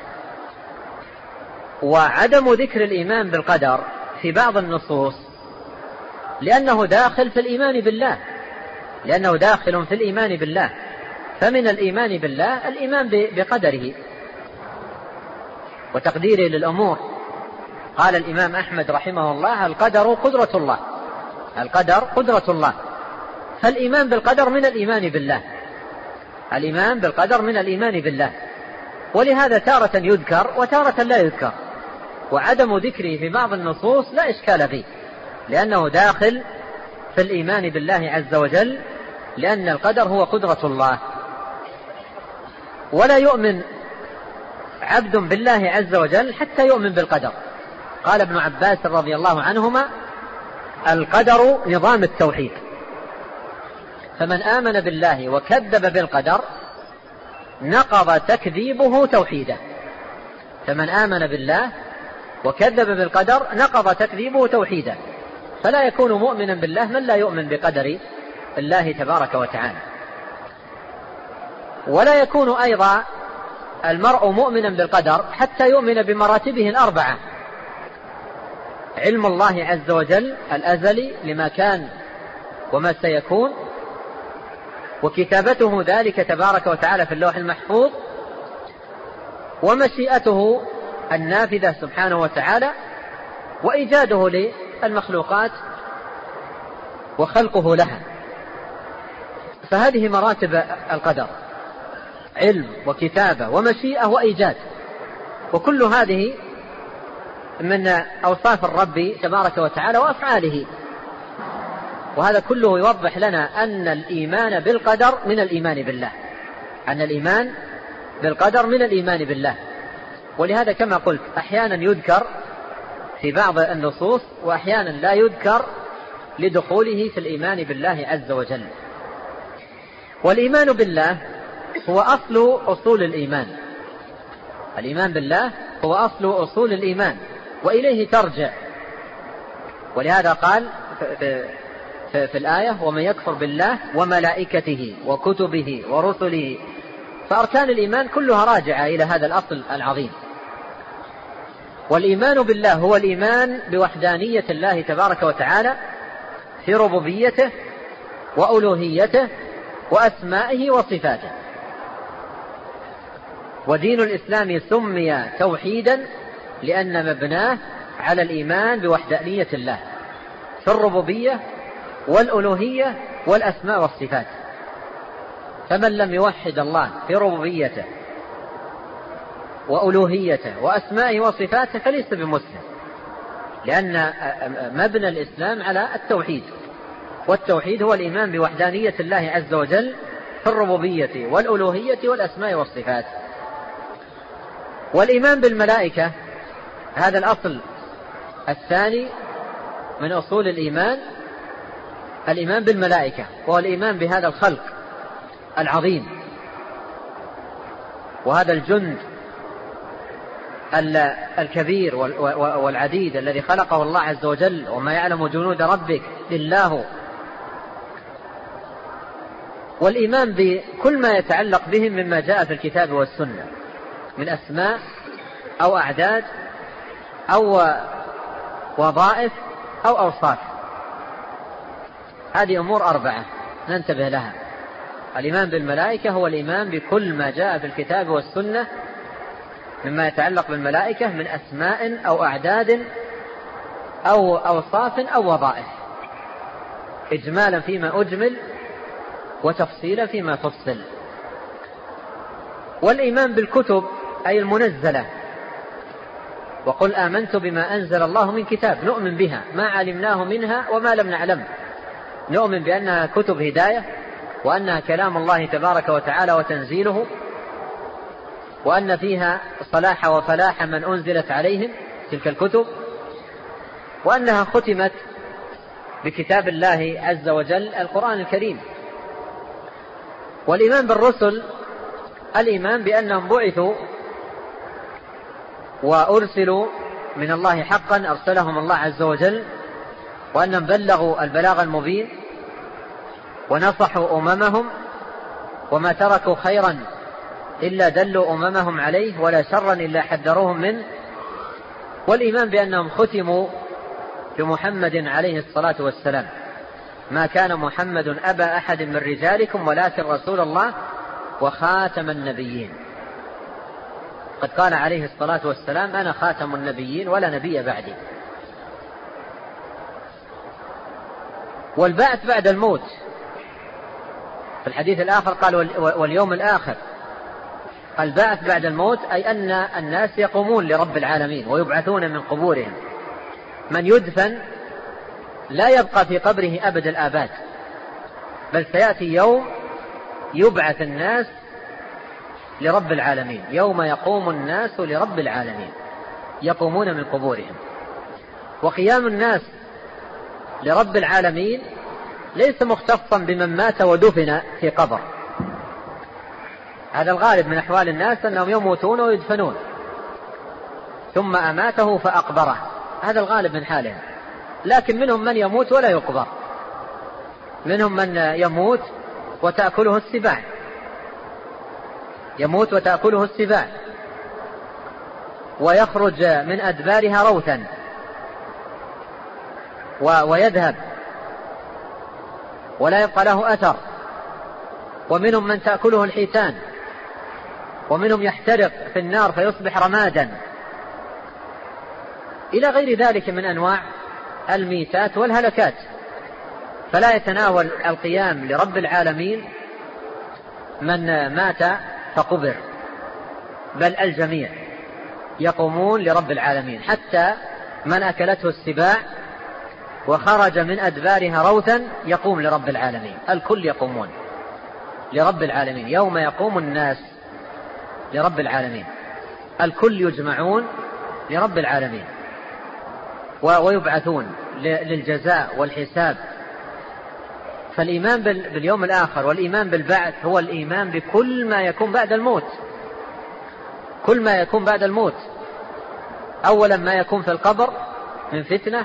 [SPEAKER 3] وعدم ذكر الإيمان بالقدر في بعض النصوص لأنه داخل في الإيمان بالله، لأنه داخل في الإيمان بالله. فمن الإيمان بالله الإيمان بقدره وتقديره للأمور. قال الإمام أحمد رحمه الله: القدر قدرة الله، القدر قدرة الله. فالإيمان بالقدر من الإيمان بالله، الإيمان بالقدر من الإيمان بالله. ولهذا تارة يذكر وتارة لا يذكر، وعدم ذكره في بعض النصوص لا إشكال فيه، لأنه داخل في الإيمان بالله عز وجل، لأن القدر هو قدرة الله. ولا يؤمن عبد بالله عز وجل حتى يؤمن بالقدر. قال ابن عباس رضي الله عنهما: القدر نظام التوحيد، فمن آمن بالله وكذب بالقدر نقض تكذيبه توحيده. فمن آمن بالله وكذب بالقدر نقض تكذيبه توحيده. فلا يكون مؤمنا بالله من لا يؤمن بقدر الله تبارك وتعالى. ولا يكون أيضا المرء مؤمنا بالقدر حتى يؤمن بمراتبه الأربعة: علم الله عز وجل الأزلي لما كان وما سيكون، وكتابته ذلك تبارك وتعالى في اللوح المحفوظ، ومشيئته النافذة سبحانه وتعالى، وإيجاده للمخلوقات وخلقه لها. فهذه مراتب القدر: علم وكتابة ومشيئة وإيجاد. وكل هذه من أوصاف الرب تبارك وتعالى وأفعاله. وهذا كله يوضح لنا أن الإيمان بالقدر من الإيمان بالله، أن الإيمان بالقدر من الإيمان بالله. ولهذا كما قلت أحيانا يذكر في بعض النصوص وأحيانا لا يذكر لدخوله في الإيمان بالله عز وجل. والإيمان بالله هو أصل الإيمان. الإيمان بالله هو أصل الإيمان وإليه ترجع. ولهذا قال في الآية: ومن يكفر بالله وملائكته وكتبه ورسله. فأركان الإيمان كلها راجعة إلى هذا الأصل العظيم. والإيمان بالله هو الإيمان بوحدانية الله تبارك وتعالى في ربوبيته وألوهيته وأسمائه وصفاته. ودين الإسلام سمي توحيدا لأن مبناه على الإيمان بوحدانية الله في الربوبية والألوهية والأسماء والصفات. فمن لم يوحد الله في ربوبيته وألوهيته وأسمائه وصفاته فليس بمسلم، لأن مبنى الإسلام على التوحيد، والتوحيد هو الإيمان بوحدانية الله عز وجل في الربوبية والألوهية والأسماء والصفات. والإيمان بالملائكة هذا الأصل الثاني من أصول الإيمان، الإيمان بالملائكة، وهو الإيمان بهذا الخلق العظيم وهذا الجند الكبير والعديد الذي خلقه الله عز وجل، وما يعلم جنود ربك إلا هو. والإيمان بكل ما يتعلق بهم مما جاء في الكتاب والسنة من أسماء أو أعداد أو وظائف أو أوصاف. هذه أمور 4 ننتبه لها. الإيمان بالملائكة هو الإيمان بكل ما جاء في الكتاب والسنة مما يتعلق بالملائكة من أسماء أو أعداد أو أوصاف أو وظائف، إجمالا فيما أجمل وتفصيلا فيما تفصل. والإيمان بالكتب أي المنزلة، وقل آمنت بما أنزل الله من كتاب نؤمن بها ما علمناه منها وما لم نعلم، نؤمن بأنها كتب هداية، وأنها كلام الله تبارك وتعالى وتنزيله، وأن فيها صلاح وفلاح من أنزلت عليهم تلك الكتب، وأنها ختمت بكتاب الله عز وجل القرآن الكريم. والإيمان بالرسل الإيمان بأنهم بعثوا وأرسلوا من الله حقا، أرسلهم الله عز وجل، وأنهم بلغوا البلاغ المبين ونصحوا أممهم، وما تركوا خيرا إلا دلوا أممهم عليه، ولا شرا إلا حذروهم منه. والإيمان بأنهم ختموا بمحمد عليه الصلاة والسلام، ما كان محمد أبا أحد من رجالكم ولكن رسول الله وخاتم النبيين. قد قال عليه الصلاة والسلام أنا خاتم النبيين ولا نبي بعدي. والبعث بعد الموت، في الحديث الآخر قال واليوم الآخر. البعث بعد الموت أي أن الناس يقومون لرب العالمين ويبعثون من قبورهم. من يدفن لا يبقى في قبره أبد الآباد، بل سيأتي يوم يبعث الناس لرب العالمين، يوم يقوم الناس لرب العالمين، يقومون من قبورهم. وقيام الناس لرب العالمين ليس مختصا بمن مات ودفن في قبر، هذا الغالب من أحوال الناس أنهم يموتون ويدفنون، ثم أماته فأقبره، هذا الغالب من حالهم. لكن منهم من يموت ولا يقبر، منهم من يموت وتأكله السباع، يموت وتأكله السباع، ويخرج من أدبارها روثا ويذهب ولا يبقى له أثر. ومنهم من تأكله الحيتان، ومنهم يحترق في النار فيصبح رمادا، إلى غير ذلك من أنواع الميتات والهلكات. فلا يتناول القيام لرب العالمين من مات فقبر، بل الجميع يقومون لرب العالمين، حتى من أكلته السباع وخرج من أدبارها روثا يقوم لرب العالمين. الكل يقومون لرب العالمين، يوم يقوم الناس لرب العالمين، الكل يجمعون لرب العالمين ويبعثون للجزاء والحساب. فالإيمان باليوم الآخر والإيمان بالبعث هو الإيمان بكل ما يكون بعد الموت، كل ما يكون بعد الموت. أولا ما يكون في القبر من فتنة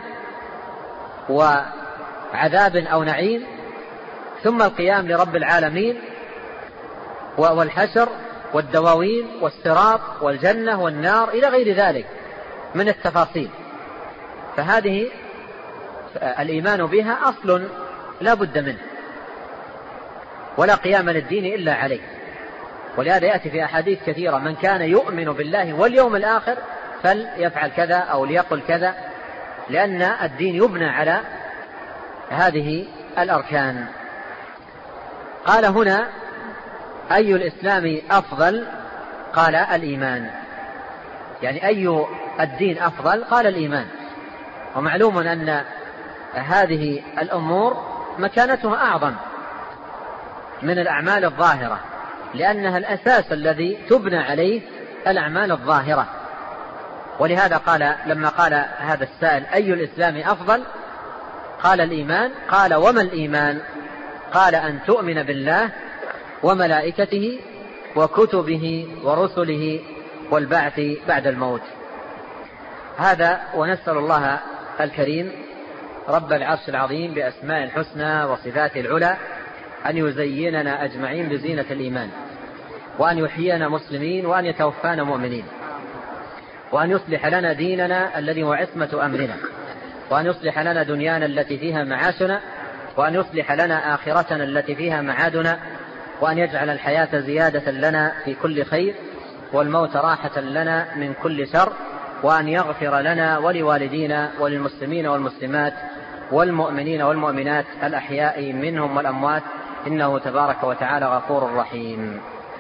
[SPEAKER 3] وعذاب أو نعيم، ثم القيام لرب العالمين والحشر والدواوين والصراط والجنة والنار إلى غير ذلك من التفاصيل. الإيمان بها أصل لا بد منه، ولا قيام للدين إلا عليه. ولهذا يأتي في أحاديث كثيرة: من كان يؤمن بالله واليوم الآخر فليفعل كذا أو ليقل كذا، لأن الدين يبنى على هذه الأركان. قال هنا: أي الإسلام أفضل؟ قال: الإيمان. يعني أي الدين أفضل؟ قال: الإيمان. ومعلوم أن هذه الأمور مكانتها أعظم من الأعمال الظاهرة، لأنها الأساس الذي تبنى عليه الأعمال الظاهرة. ولهذا قال لما قال هذا السائل: أي الإسلام أفضل؟ قال: الإيمان. قال: وما الإيمان؟ قال: أن تؤمن بالله وملائكته وكتبه ورسله والبعث بعد الموت. هذا، ونسأل الله الكريم رب العرش العظيم بأسماء الحسنى وصفاته العلى أن يزيننا أجمعين بزينة الإيمان، وأن يحيينا مسلمين، وأن يتوفانا مؤمنين، وأن يصلح لنا ديننا الذي هو عصمة أمرنا، وأن يصلح لنا دنيانا التي فيها معاشنا، وأن يصلح لنا آخرتنا التي فيها معادنا، وأن يجعل الحياة زيادة لنا في كل خير، والموت راحة لنا من كل شر، وأن يغفر لنا ولوالدينا وللمسلمين والمسلمات والمؤمنين والمؤمنات الأحياء منهم والأموات، إنه تبارك وتعالى غفور رحيم.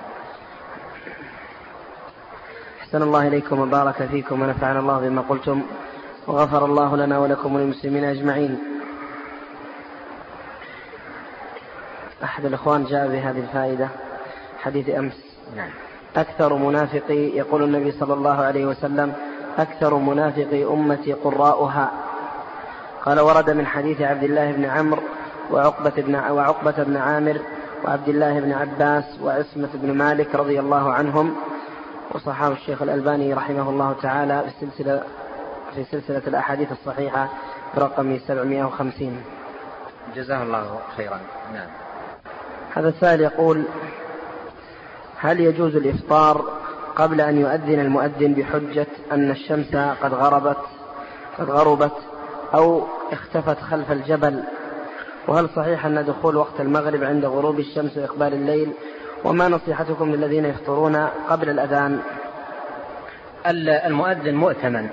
[SPEAKER 1] أحسن الله إليكم وبارك فيكم ونفعنا الله بما قلتم، وغفر الله لنا ولكم وللمسلمين أجمعين. أحد الأخوان جاء بهذه الفائدة حديث أمس: أكثر منافقي، يقول النبي صلى الله عليه وسلم: أكثر منافقي أمتي قراؤها. قال: ورد من حديث عبد الله بن عمرو وعقبة بن عامر وعبد الله بن عباس وعصمة بن مالك رضي الله عنهم، وصححه الشيخ الألباني رحمه الله تعالى في سلسلة الأحاديث الصحيحة برقم 750.
[SPEAKER 3] جزاه الله خيرا. نعم.
[SPEAKER 1] هذا السائل يقول: هل يجوز الإفطار قبل أن يؤذن المؤذن بحجة أن الشمس قد غربت أو اختفت خلف الجبل؟ وهل صحيح أن دخول وقت المغرب عند غروب الشمس وإقبال الليل؟ وما نصيحتكم للذين يفطرون قبل الأذان؟
[SPEAKER 3] المؤذن مؤتمن،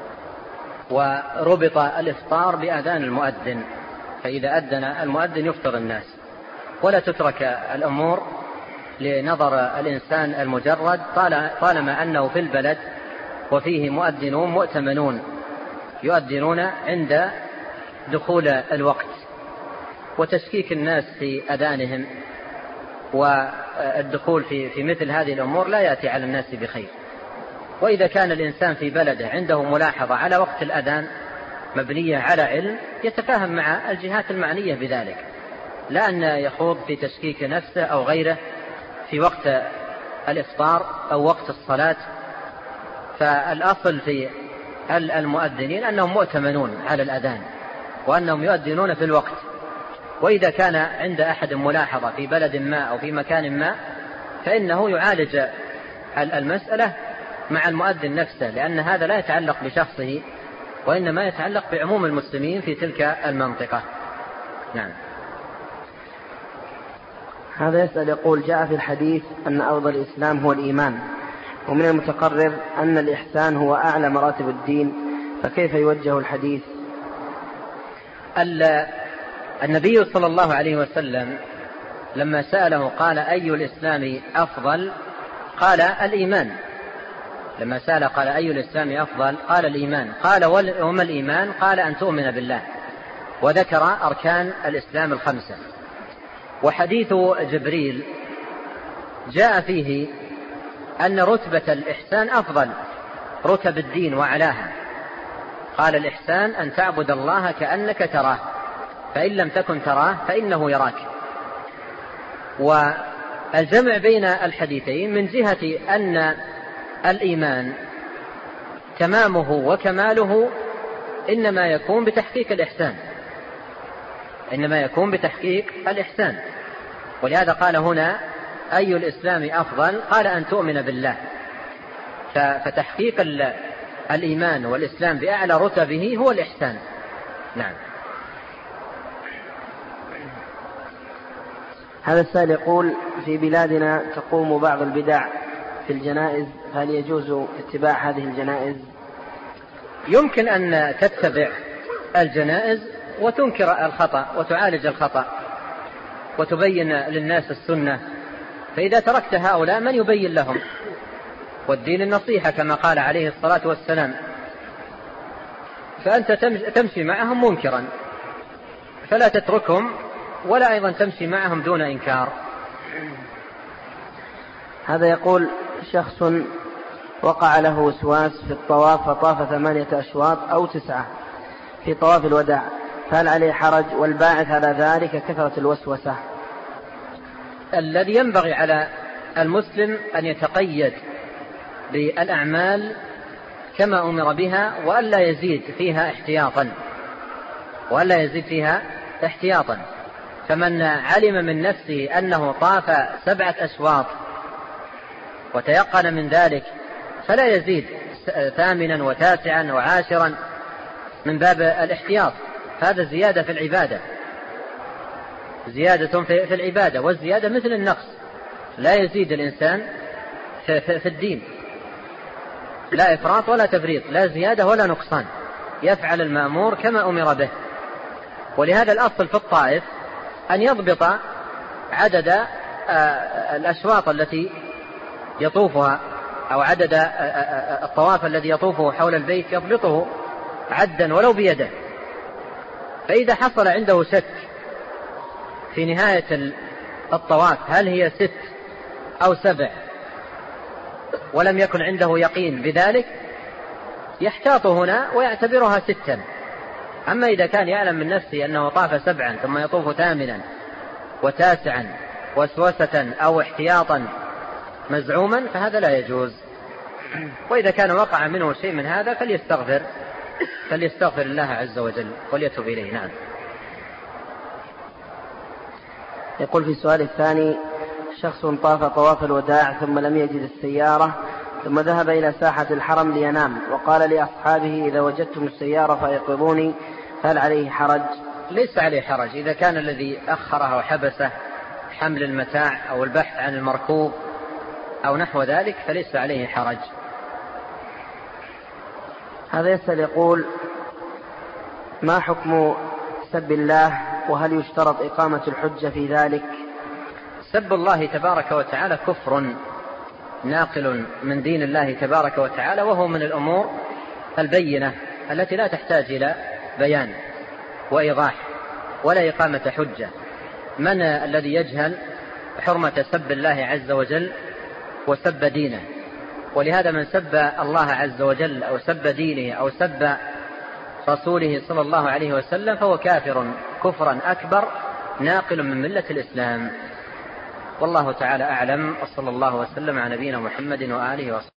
[SPEAKER 3] وربط الإفطار بأذان المؤذن، فإذا أذن المؤذن يفطر الناس، ولا تترك الأمور لنظر الإنسان المجرد، طالما أنه في البلد وفيه مؤذنون مؤتمنون يؤذنون عند دخول الوقت. وتشكيك الناس في أذانهم والدخول في مثل هذه الأمور لا يأتي على الناس بخير. وإذا كان الإنسان في بلده عنده ملاحظة على وقت الأذان مبنية على علم، يتفاهم مع الجهات المعنية بذلك، لا أن يخوض في تشكيك نفسه أو غيره في وقت الإفطار أو وقت الصلاة. فالأصل في المؤذنين أنهم مؤتمنون على الأذان، وأنهم يؤذنون في الوقت. وإذا كان عند أحد ملاحظة في بلد ما أو في مكان ما، فإنه يعالج المسألة مع المؤذن نفسه، لأن هذا لا يتعلق بشخصه، وإنما يتعلق بعموم المسلمين في تلك المنطقة. نعم.
[SPEAKER 1] هذا يسأل يقول: جاء في الحديث أن أفضل الإسلام هو الإيمان، ومن المتقرر أن الإحسان هو أعلى مراتب الدين، فكيف يوجه الحديث؟
[SPEAKER 3] النبي صلى الله عليه وسلم لما سأله قال: أي الإسلام أفضل؟ قال: الإيمان. لما سأل قال: أي الإسلام أفضل؟ قال: الإيمان. قال: وما الإيمان؟ قال: أن تؤمن بالله، وذكر أركان الإسلام الخمسة. وحديث جبريل جاء فيه أن رتبة الإحسان أفضل رتب الدين وعلاها. قال: الإحسان أن تعبد الله كأنك تراه، فإن لم تكن تراه فإنه يراك. والجمع بين الحديثين من جهة أن الإيمان تمامه وكماله إنما يكون بتحقيق الإحسان، ولهذا قال هنا: أي الإسلام أفضل؟ قال: أن تؤمن بالله. فتحقيق الإيمان والإسلام بأعلى رتبه هو الإحسان. نعم.
[SPEAKER 1] هذا السائل يقول: في بلادنا تقوم بعض البدع في الجنائز، هل يجوز اتباع هذه الجنائز؟
[SPEAKER 3] يمكن أن تتبع الجنائز وتنكر الخطأ وتعالج الخطأ وتبين للناس السنة، فإذا تركت هؤلاء من يبين لهم؟ والدين النصيحة كما قال عليه الصلاة والسلام، فأنت تمشي معهم منكرا فلا تتركهم، ولا أيضا تمشي معهم دون إنكار.
[SPEAKER 1] هذا يقول: شخص وقع له وسواس في الطواف فطاف 8 أشواط أو 9 في طواف الوداع، فهل عليه حرج؟ والباعث على ذلك كثرة الوسوسة.
[SPEAKER 3] الذي ينبغي على المسلم أن يتقيد بالأعمال كما أمر بها وألا يزيد فيها احتياطا فمن علم من نفسه أنه طاف 7 أشواط وتيقن من ذلك فلا يزيد 8 و9 و10 من باب الاحتياط، هذا زيادة في العبادة، زيادة في العبادة، والزيادة مثل النقص، لا يزيد الإنسان في الدين، لا إفراط ولا تفريط، لا زيادة ولا نقصان، يفعل المأمور كما أمر به. ولهذا الأصل في الطائف أن يضبط عدد الأشواط التي يطوفها أو عدد الطواف الذي يطوفه حول البيت يضبطه عدا ولو بيده، فإذا حصل عنده شك في نهاية الطواف هل هي 6 أو 7 ولم يكن عنده يقين بذلك يحتاط هنا ويعتبرها 6. أما إذا كان يعلم من نفسه أنه طاف 7 ثم يطوف 8 و9 وسوسة أو احتياطا مزعوما فهذا لا يجوز. وإذا كان وقع منه شيء من هذا فليستغفر الله عز وجل وليتوب إليه. نعم.
[SPEAKER 1] يقول في السؤال الثاني: شخص طاف طواف الوداع ثم لم يجد السيارة ثم ذهب إلى ساحة الحرم لينام وقال لأصحابه: إذا وجدتم السيارة فأيقظوني، هل عليه حرج؟
[SPEAKER 3] ليس عليه حرج إذا كان الذي أخره وحبسه حمل المتاع أو البحث عن المركوب أو نحو ذلك فليس عليه حرج.
[SPEAKER 1] هذا يسأل يقول: ما حكم سب الله، وهل يشترط إقامة الحجة في ذلك؟
[SPEAKER 3] سب الله تبارك وتعالى كفر ناقل من دين الله تبارك وتعالى، وهو من الأمور البينة التي لا تحتاج إلى بيان وإيضاح ولا إقامة حجة. من الذي يجهل حرمة سب الله عز وجل وسب دينه؟ ولهذا من سب الله عز وجل أو سب دينه أو سب رسوله صلى الله عليه وسلم فهو كافر كفرا أكبر ناقل من ملة الإسلام. والله تعالى أعلم، وصلى الله وسلم على نبينا محمد وآله وصحبه.